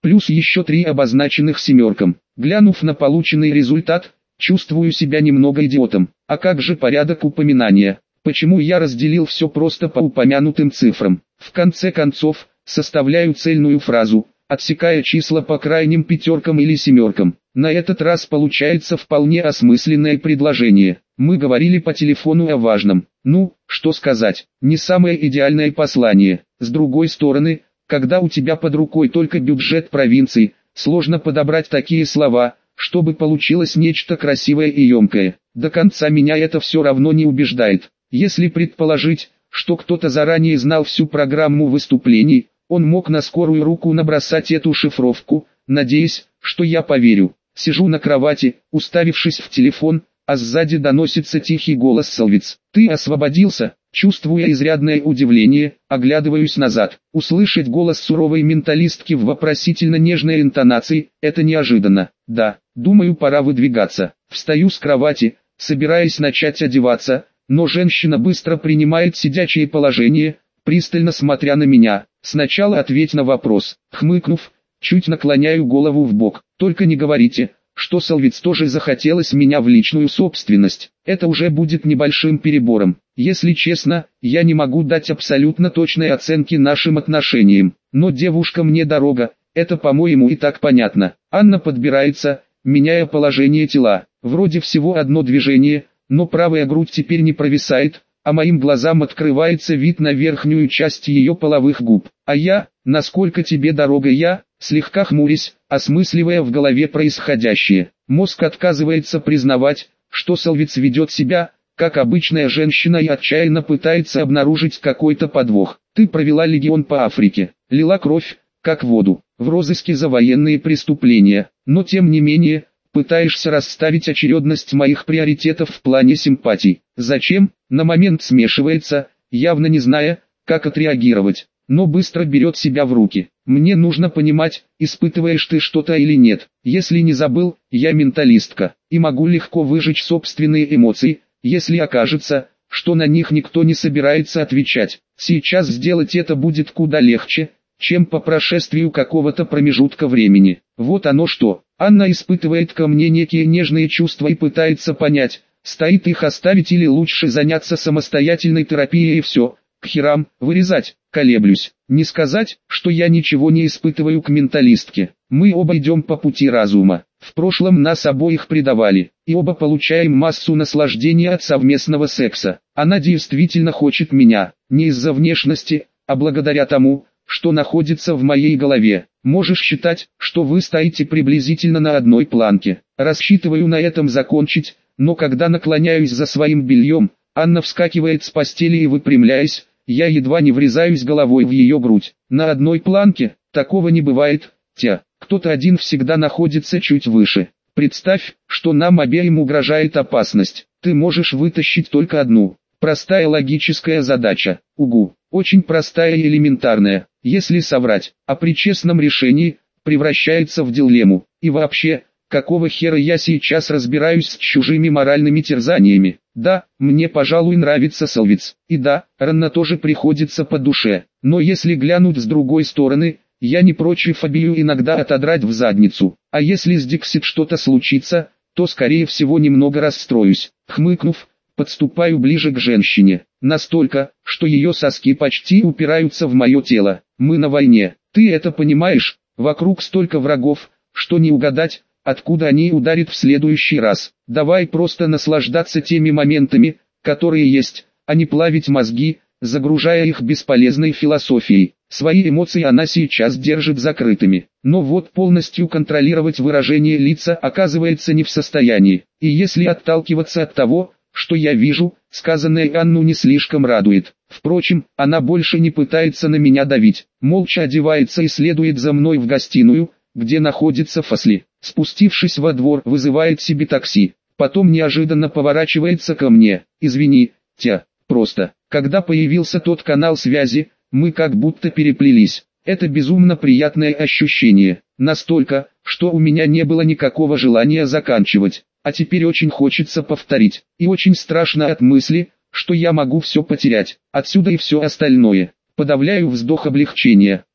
плюс еще три обозначенных семерком. Глянув на полученный результат, чувствую себя немного идиотом. А как же порядок упоминания? Почему я разделил все просто по упомянутым цифрам? В конце концов, составляю цельную фразу, отсекая числа по крайним пятеркам или семеркам. На этот раз получается вполне осмысленное предложение. Мы говорили по телефону о важном. Ну, что сказать, не самое идеальное послание. С другой стороны, когда у тебя под рукой только бюджет провинции, сложно подобрать такие слова, чтобы получилось нечто красивое и емкое. До конца меня это все равно не убеждает. Если предположить, что кто-то заранее знал всю программу выступлений, он мог на скорую руку набросать эту шифровку, надеясь, что я поверю. Сижу на кровати, уставившись в телефон, а сзади доносится тихий голос Солвиц. «Ты освободился?» Чувствуя изрядное удивление, оглядываюсь назад. Услышать голос суровой менталистки в вопросительно нежной интонации – это неожиданно. Да, думаю, пора выдвигаться. Встаю с кровати, собираясь начать одеваться, но женщина быстро принимает сидячее положение, пристально смотря на меня. Сначала ответь на вопрос. Хмыкнув, чуть наклоняю голову в бок. Только не говорите, что Солвиц тоже захотелось меня в личную собственность. Это уже будет небольшим перебором. Если честно, я не могу дать абсолютно точной оценки нашим отношениям. Но девушка мне дорога, это по-моему и так понятно. Анна подбирается, меняя положение тела. Вроде всего одно движение, но правая грудь теперь не провисает, а моим глазам открывается вид на верхнюю часть ее половых губ. А я, насколько тебе дорога я, слегка хмурясь, осмысливая в голове происходящее. Мозг отказывается признавать, что Солвиц ведет себя, как обычная женщина и отчаянно пытается обнаружить какой-то подвох. Ты провела легион по Африке, лила кровь, как воду, в розыске за военные преступления, но тем не менее, пытаешься расставить очередность моих приоритетов в плане симпатий. Зачем? На момент смешивается, явно не зная, как отреагировать, но быстро берет себя в руки. Мне нужно понимать, испытываешь ты что-то или нет. Если не забыл, я менталистка, и могу легко выжечь собственные эмоции, если окажется, что на них никто не собирается отвечать. Сейчас сделать это будет куда легче, чем по прошествию какого-то промежутка времени. Вот оно что. Анна испытывает ко мне некие нежные чувства и пытается понять, стоит их оставить или лучше заняться самостоятельной терапией и все. К херам, вырезать, колеблюсь. Не сказать, что я ничего не испытываю к менталистке. Мы оба идем по пути разума. В прошлом нас обоих предавали, и оба получаем массу наслаждения от совместного секса. Она действительно хочет меня, не из-за внешности, а благодаря тому, что находится в моей голове. Можешь считать, что вы стоите приблизительно на одной планке. Рассчитываю на этом закончить, но когда наклоняюсь за своим бельем, Анна вскакивает с постели и выпрямляясь, я едва не врезаюсь головой в ее грудь. На одной планке, такого не бывает, тя, кто-то один всегда находится чуть выше. Представь, что нам обеим угрожает опасность, ты можешь вытащить только одну. Простая логическая задача, угу, очень простая и элементарная. Если соврать о причестном решении, превращается в дилемму. И вообще, какого хера я сейчас разбираюсь с чужими моральными терзаниями? Да, мне, пожалуй, нравится Солвиц. И да, Ранна тоже приходится по душе. Но если глянуть с другой стороны, я не прочь Фабию иногда отодрать в задницу. А если с Диксит что-то случится, то скорее всего немного расстроюсь. Хмыкнув, подступаю ближе к женщине. Настолько, что ее соски почти упираются в мое тело. Мы на войне. Ты это понимаешь? Вокруг столько врагов, что не угадать, откуда они ударят в следующий раз. Давай просто наслаждаться теми моментами, которые есть, а не плавить мозги, загружая их бесполезной философией. Свои эмоции она сейчас держит закрытыми. Но вот полностью контролировать выражение лица оказывается не в состоянии. И если отталкиваться от того, что я вижу, сказанное Анну не слишком радует. Впрочем, она больше не пытается на меня давить. Молча одевается и следует за мной в гостиную, где находится Фасли. Спустившись во двор, вызывает себе такси. Потом неожиданно поворачивается ко мне. Извини, тя, просто. Когда появился тот канал связи, мы как будто переплелись. Это безумно приятное ощущение. Настолько, что у меня не было никакого желания заканчивать. А теперь очень хочется повторить. И очень страшно от мысли, что я могу все потерять. Отсюда и все остальное. Подавляю вздох облегчения.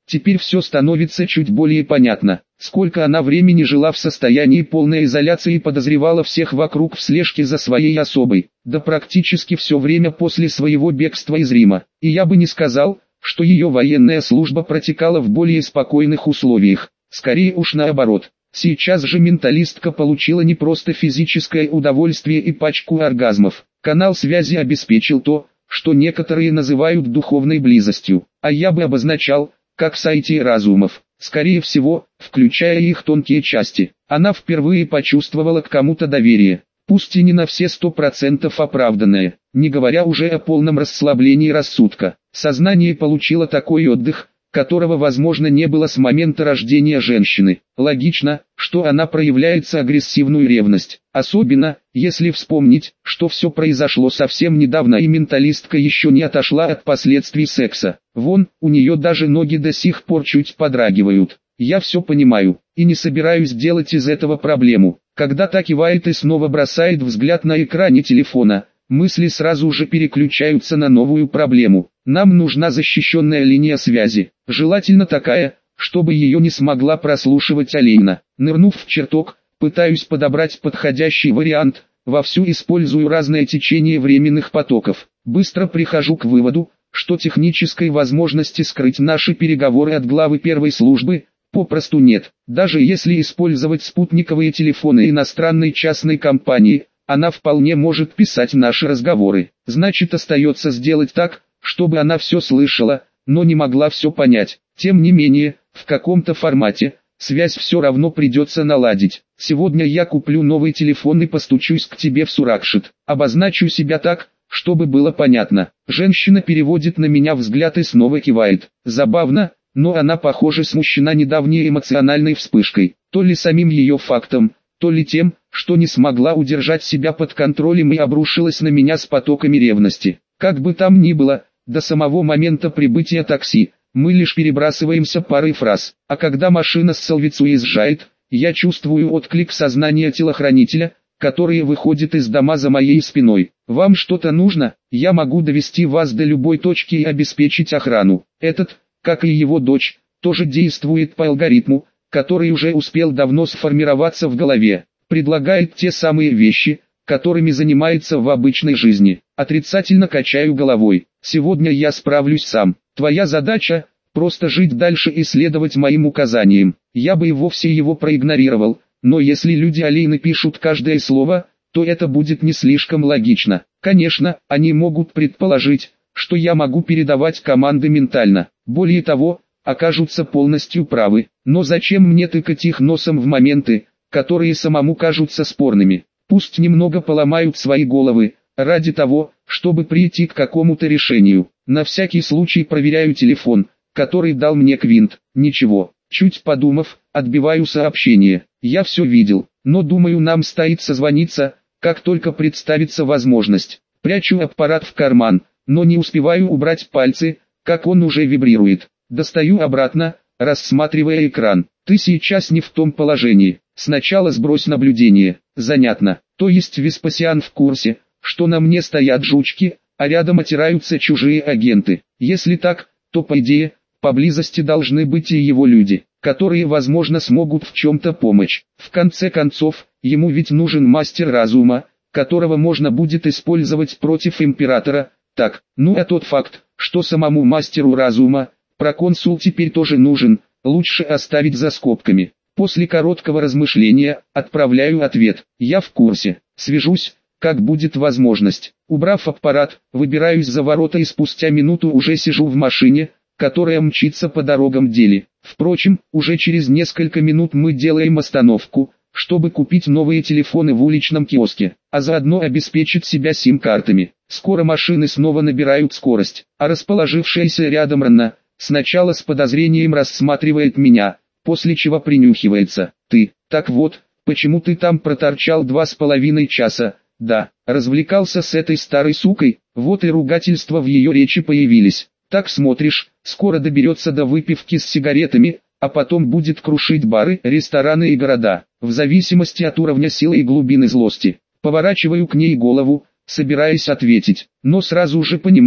Теперь все становится чуть более понятно. Сколько она времени жила в состоянии полной изоляции и подозревала всех вокруг в слежке за своей особой, да практически все время после своего бегства из Рима. И я бы не сказал, что ее военная служба протекала в более спокойных условиях, скорее уж наоборот. Сейчас же менталистка получила не просто физическое удовольствие и пачку оргазмов. Канал связи обеспечил то, что некоторые называют духовной близостью, а я бы обозначал, как сойти разумов, скорее всего, включая их тонкие части. Она впервые почувствовала к кому-то доверие, пусть и не на все сто процентов оправданное, не говоря уже о полном расслаблении рассудка. Сознание получило такой отдых, которого возможно не было с момента рождения женщины. Логично, что она проявляется агрессивную ревность, особенно, если вспомнить, что все произошло совсем недавно и менталистка еще не отошла от последствий секса. Вон, у нее даже ноги до сих пор чуть подрагивают. Я все понимаю, и не собираюсь делать из этого проблему. Когда та кивает и снова бросает взгляд на экране телефона, мысли сразу же переключаются на новую проблему. Нам нужна защищенная линия связи, желательно такая, чтобы ее не смогла прослушивать Алейна. Нырнув в чертог, пытаюсь подобрать подходящий вариант, вовсю использую разное течение временных потоков. Быстро прихожу к выводу, что технической возможности скрыть наши переговоры от главы первой службы попросту нет. Даже если использовать спутниковые телефоны иностранной частной компании, она вполне может писать наши разговоры. Значит, остается сделать так, чтобы она все слышала, но не могла все понять. Тем не менее, в каком-то формате, связь все равно придется наладить. Сегодня я куплю новый телефон и постучусь к тебе в Суракшит. Обозначу себя так, чтобы было понятно. Женщина переводит на меня взгляд и снова кивает. Забавно, но она, похоже, смущена недавней эмоциональной вспышкой. То ли самим ее фактом, то ли тем, что не смогла удержать себя под контролем и обрушилась на меня с потоками ревности. Как бы там ни было, до самого момента прибытия такси, мы лишь перебрасываемся парой фраз, а когда машина с Солвиц уезжает, я чувствую отклик сознания телохранителя, который выходит из дома за моей спиной. Вам что-то нужно? Я могу довести вас до любой точки и обеспечить охрану. Этот, как и его дочь, тоже действует по алгоритму, который уже успел давно сформироваться в голове. Предлагает те самые вещи, которыми занимается в обычной жизни. Отрицательно качаю головой. Сегодня я справлюсь сам. Твоя задача – просто жить дальше и следовать моим указаниям. Я бы и вовсе его проигнорировал, но если люди Алейны пишут каждое слово, то это будет не слишком логично. Конечно, они могут предположить, что я могу передавать команды ментально. Более того, окажутся полностью правы. Но зачем мне тыкать их носом в моменты, которые самому кажутся спорными? Пусть немного поломают свои головы, ради того, чтобы прийти к какому-то решению. На всякий случай проверяю телефон, который дал мне Квинт. Ничего. Чуть подумав, отбиваю сообщение. Я все видел, но думаю, нам стоит созвониться, как только представится возможность. Прячу аппарат в карман, но не успеваю убрать пальцы, как он уже вибрирует. Достаю обратно, рассматривая экран. Ты сейчас не в том положении. Сначала сбрось наблюдение. Занятно. То есть Веспасиан в курсе, что на мне стоят жучки, а рядом отираются чужие агенты. Если так, то по идее, поблизости должны быть и его люди, которые, возможно, смогут в чем-то помочь. В конце концов, ему ведь нужен мастер разума, которого можно будет использовать против императора. Так, ну а тот факт, что самому мастеру разума, проконсул теперь тоже нужен, лучше оставить за скобками. После короткого размышления, отправляю ответ. Я в курсе. Свяжусь, как будет возможность. Убрав аппарат, выбираюсь за ворота и спустя минуту уже сижу в машине, которая мчится по дорогам Дели. Впрочем, уже через несколько минут мы делаем остановку, чтобы купить новые телефоны в уличном киоске, а заодно обеспечить себя сим-картами. Скоро машины снова набирают скорость, а расположившаяся рядом Ранна сначала с подозрением рассматривает меня, после чего принюхивается. Ты, так вот, почему ты там проторчал два с половиной часа? Да, развлекался с этой старой сукой, вот и ругательства в ее речи появились. Так смотришь, скоро доберется до выпивки с сигаретами, а потом будет крушить бары, рестораны и города, в зависимости от уровня силы и глубины злости. Поворачиваю к ней голову, собираясь ответить, но сразу же понимаю,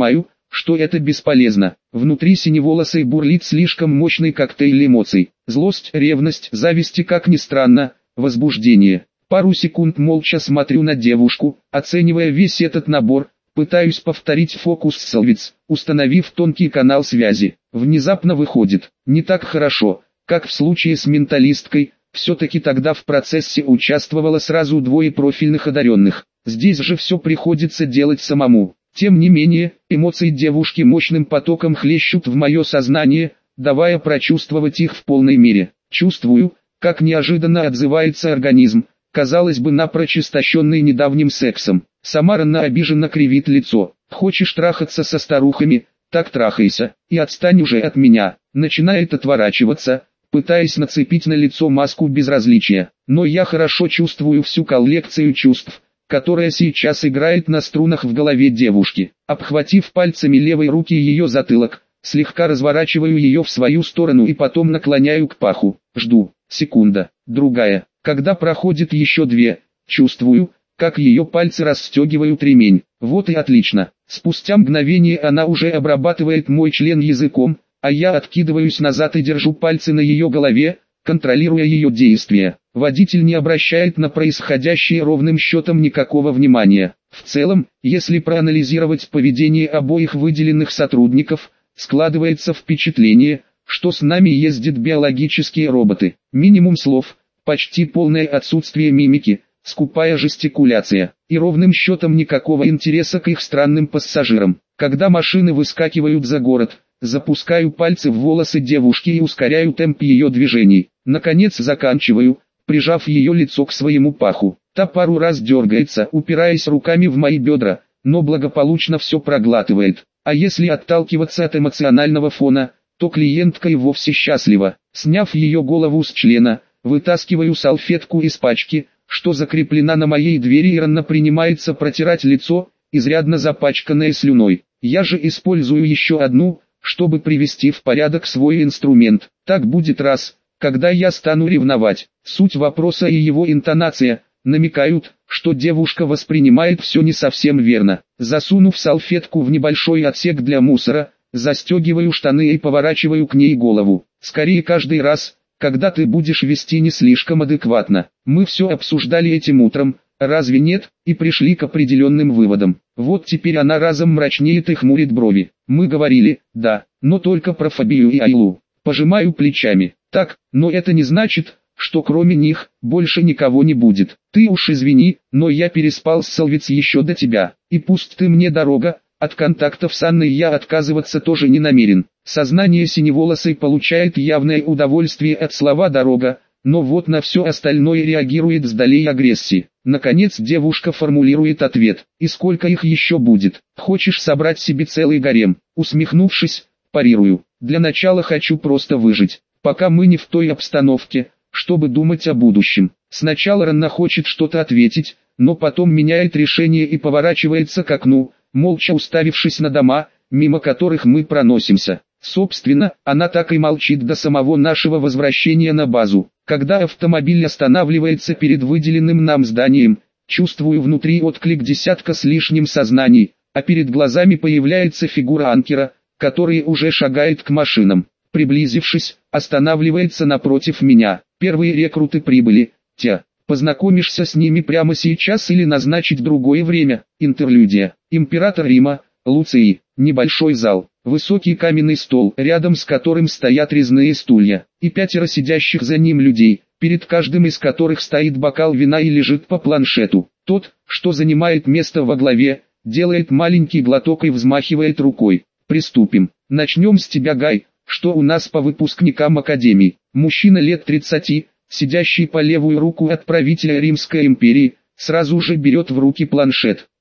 что это бесполезно. Внутри синеволосой бурлит слишком мощный коктейль эмоций. Злость, ревность, зависть и, как ни странно, возбуждение. Пару секунд молча смотрю на девушку, оценивая весь этот набор, пытаюсь повторить фокус Солвиц, установив тонкий канал связи. Внезапно выходит, не так хорошо, как в случае с менталисткой, все-таки тогда в процессе участвовало сразу двое профильных одаренных. Здесь же все приходится делать самому. Тем не менее, эмоции девушки мощным потоком хлещут в мое сознание, давая прочувствовать их в полной мере. Чувствую, как неожиданно отзывается организм, казалось бы напрочь истощенный недавним сексом. Самаранна обиженно кривит лицо. «Хочешь трахаться со старухами? Так трахайся, и отстань уже от меня». Начинает отворачиваться, пытаясь нацепить на лицо маску безразличия. Но я хорошо чувствую всю коллекцию чувств, которая сейчас играет на струнах в голове девушки. Обхватив пальцами левой руки ее затылок, слегка разворачиваю ее в свою сторону и потом наклоняю к паху. Жду. Секунда, другая. Когда проходит еще две, чувствую, как ее пальцы расстегивают ремень. Вот и отлично. Спустя мгновение она уже обрабатывает мой член языком, а я откидываюсь назад и держу пальцы на ее голове, контролируя ее действия. Водитель не обращает на происходящее ровным счетом никакого внимания. В целом, если проанализировать поведение обоих выделенных сотрудников, складывается впечатление, что с нами ездят биологические роботы. Минимум слов, почти полное отсутствие мимики, скупая жестикуляция, и ровным счетом никакого интереса к их странным пассажирам. Когда машины выскакивают за город, запускаю пальцы в волосы девушки и ускоряю темп ее движений. Наконец заканчиваю, прижав ее лицо к своему паху. Та пару раз дергается, упираясь руками в мои бедра, но благополучно все проглатывает. А если отталкиваться от эмоционального фона, то клиентка и вовсе счастлива. Сняв ее голову с члена, вытаскиваю салфетку из пачки, что закреплена на моей двери, и рано принимается протирать лицо, изрядно запачканное слюной. Я же использую еще одну, чтобы привести в порядок свой инструмент. Так будет раз, когда я стану ревновать. Суть вопроса и его интонация намекают, что девушка воспринимает все не совсем верно. Засунув салфетку в небольшой отсек для мусора, застегиваю штаны и поворачиваю к ней голову. Скорее каждый раз, когда ты будешь вести не слишком адекватно. Мы все обсуждали этим утром, разве нет, и пришли к определенным выводам. Вот теперь она разом мрачнеет и хмурит брови. Мы говорили, да, но только про Фабию и Айлу. Пожимаю плечами. Так, но это не значит, что кроме них, больше никого не будет. Ты уж извини, но я переспал с Солвиц еще до тебя. И пусть ты мне дорога, от контактов с Анной я отказываться тоже не намерен. Сознание синеволосой получает явное удовольствие от слова «дорога», но вот на все остальное реагирует с долей агрессии. Наконец девушка формулирует ответ. И сколько их еще будет? Хочешь собрать себе целый гарем? Усмехнувшись, парирую. Для начала хочу просто выжить, пока мы не в той обстановке, чтобы думать о будущем. Сначала Ранна хочет что-то ответить, но потом меняет решение и поворачивается к окну, молча уставившись на дома, мимо которых мы проносимся. Собственно, она так и молчит до самого нашего возвращения на базу. Когда автомобиль останавливается перед выделенным нам зданием, чувствую внутри отклик десятка с лишним сознаний, а перед глазами появляется фигура анкера, который уже шагает к машинам. Приблизившись, останавливается напротив меня. Первые рекруты прибыли. Тя, познакомишься с ними прямо сейчас или назначить другое время? Интерлюдия. Император Рима, Луций. Небольшой зал. Высокий каменный стол, рядом с которым стоят резные стулья, и пятеро сидящих за ним людей, перед каждым из которых стоит бокал вина и лежит по планшету. Тот, что занимает место во главе, делает маленький глоток и взмахивает рукой. Приступим. Начнем с тебя, Гай. Что у нас по выпускникам Академии? Мужчина лет тридцати, сидящий по левую руку от правителя Римской империи, сразу же берет в руки планшет.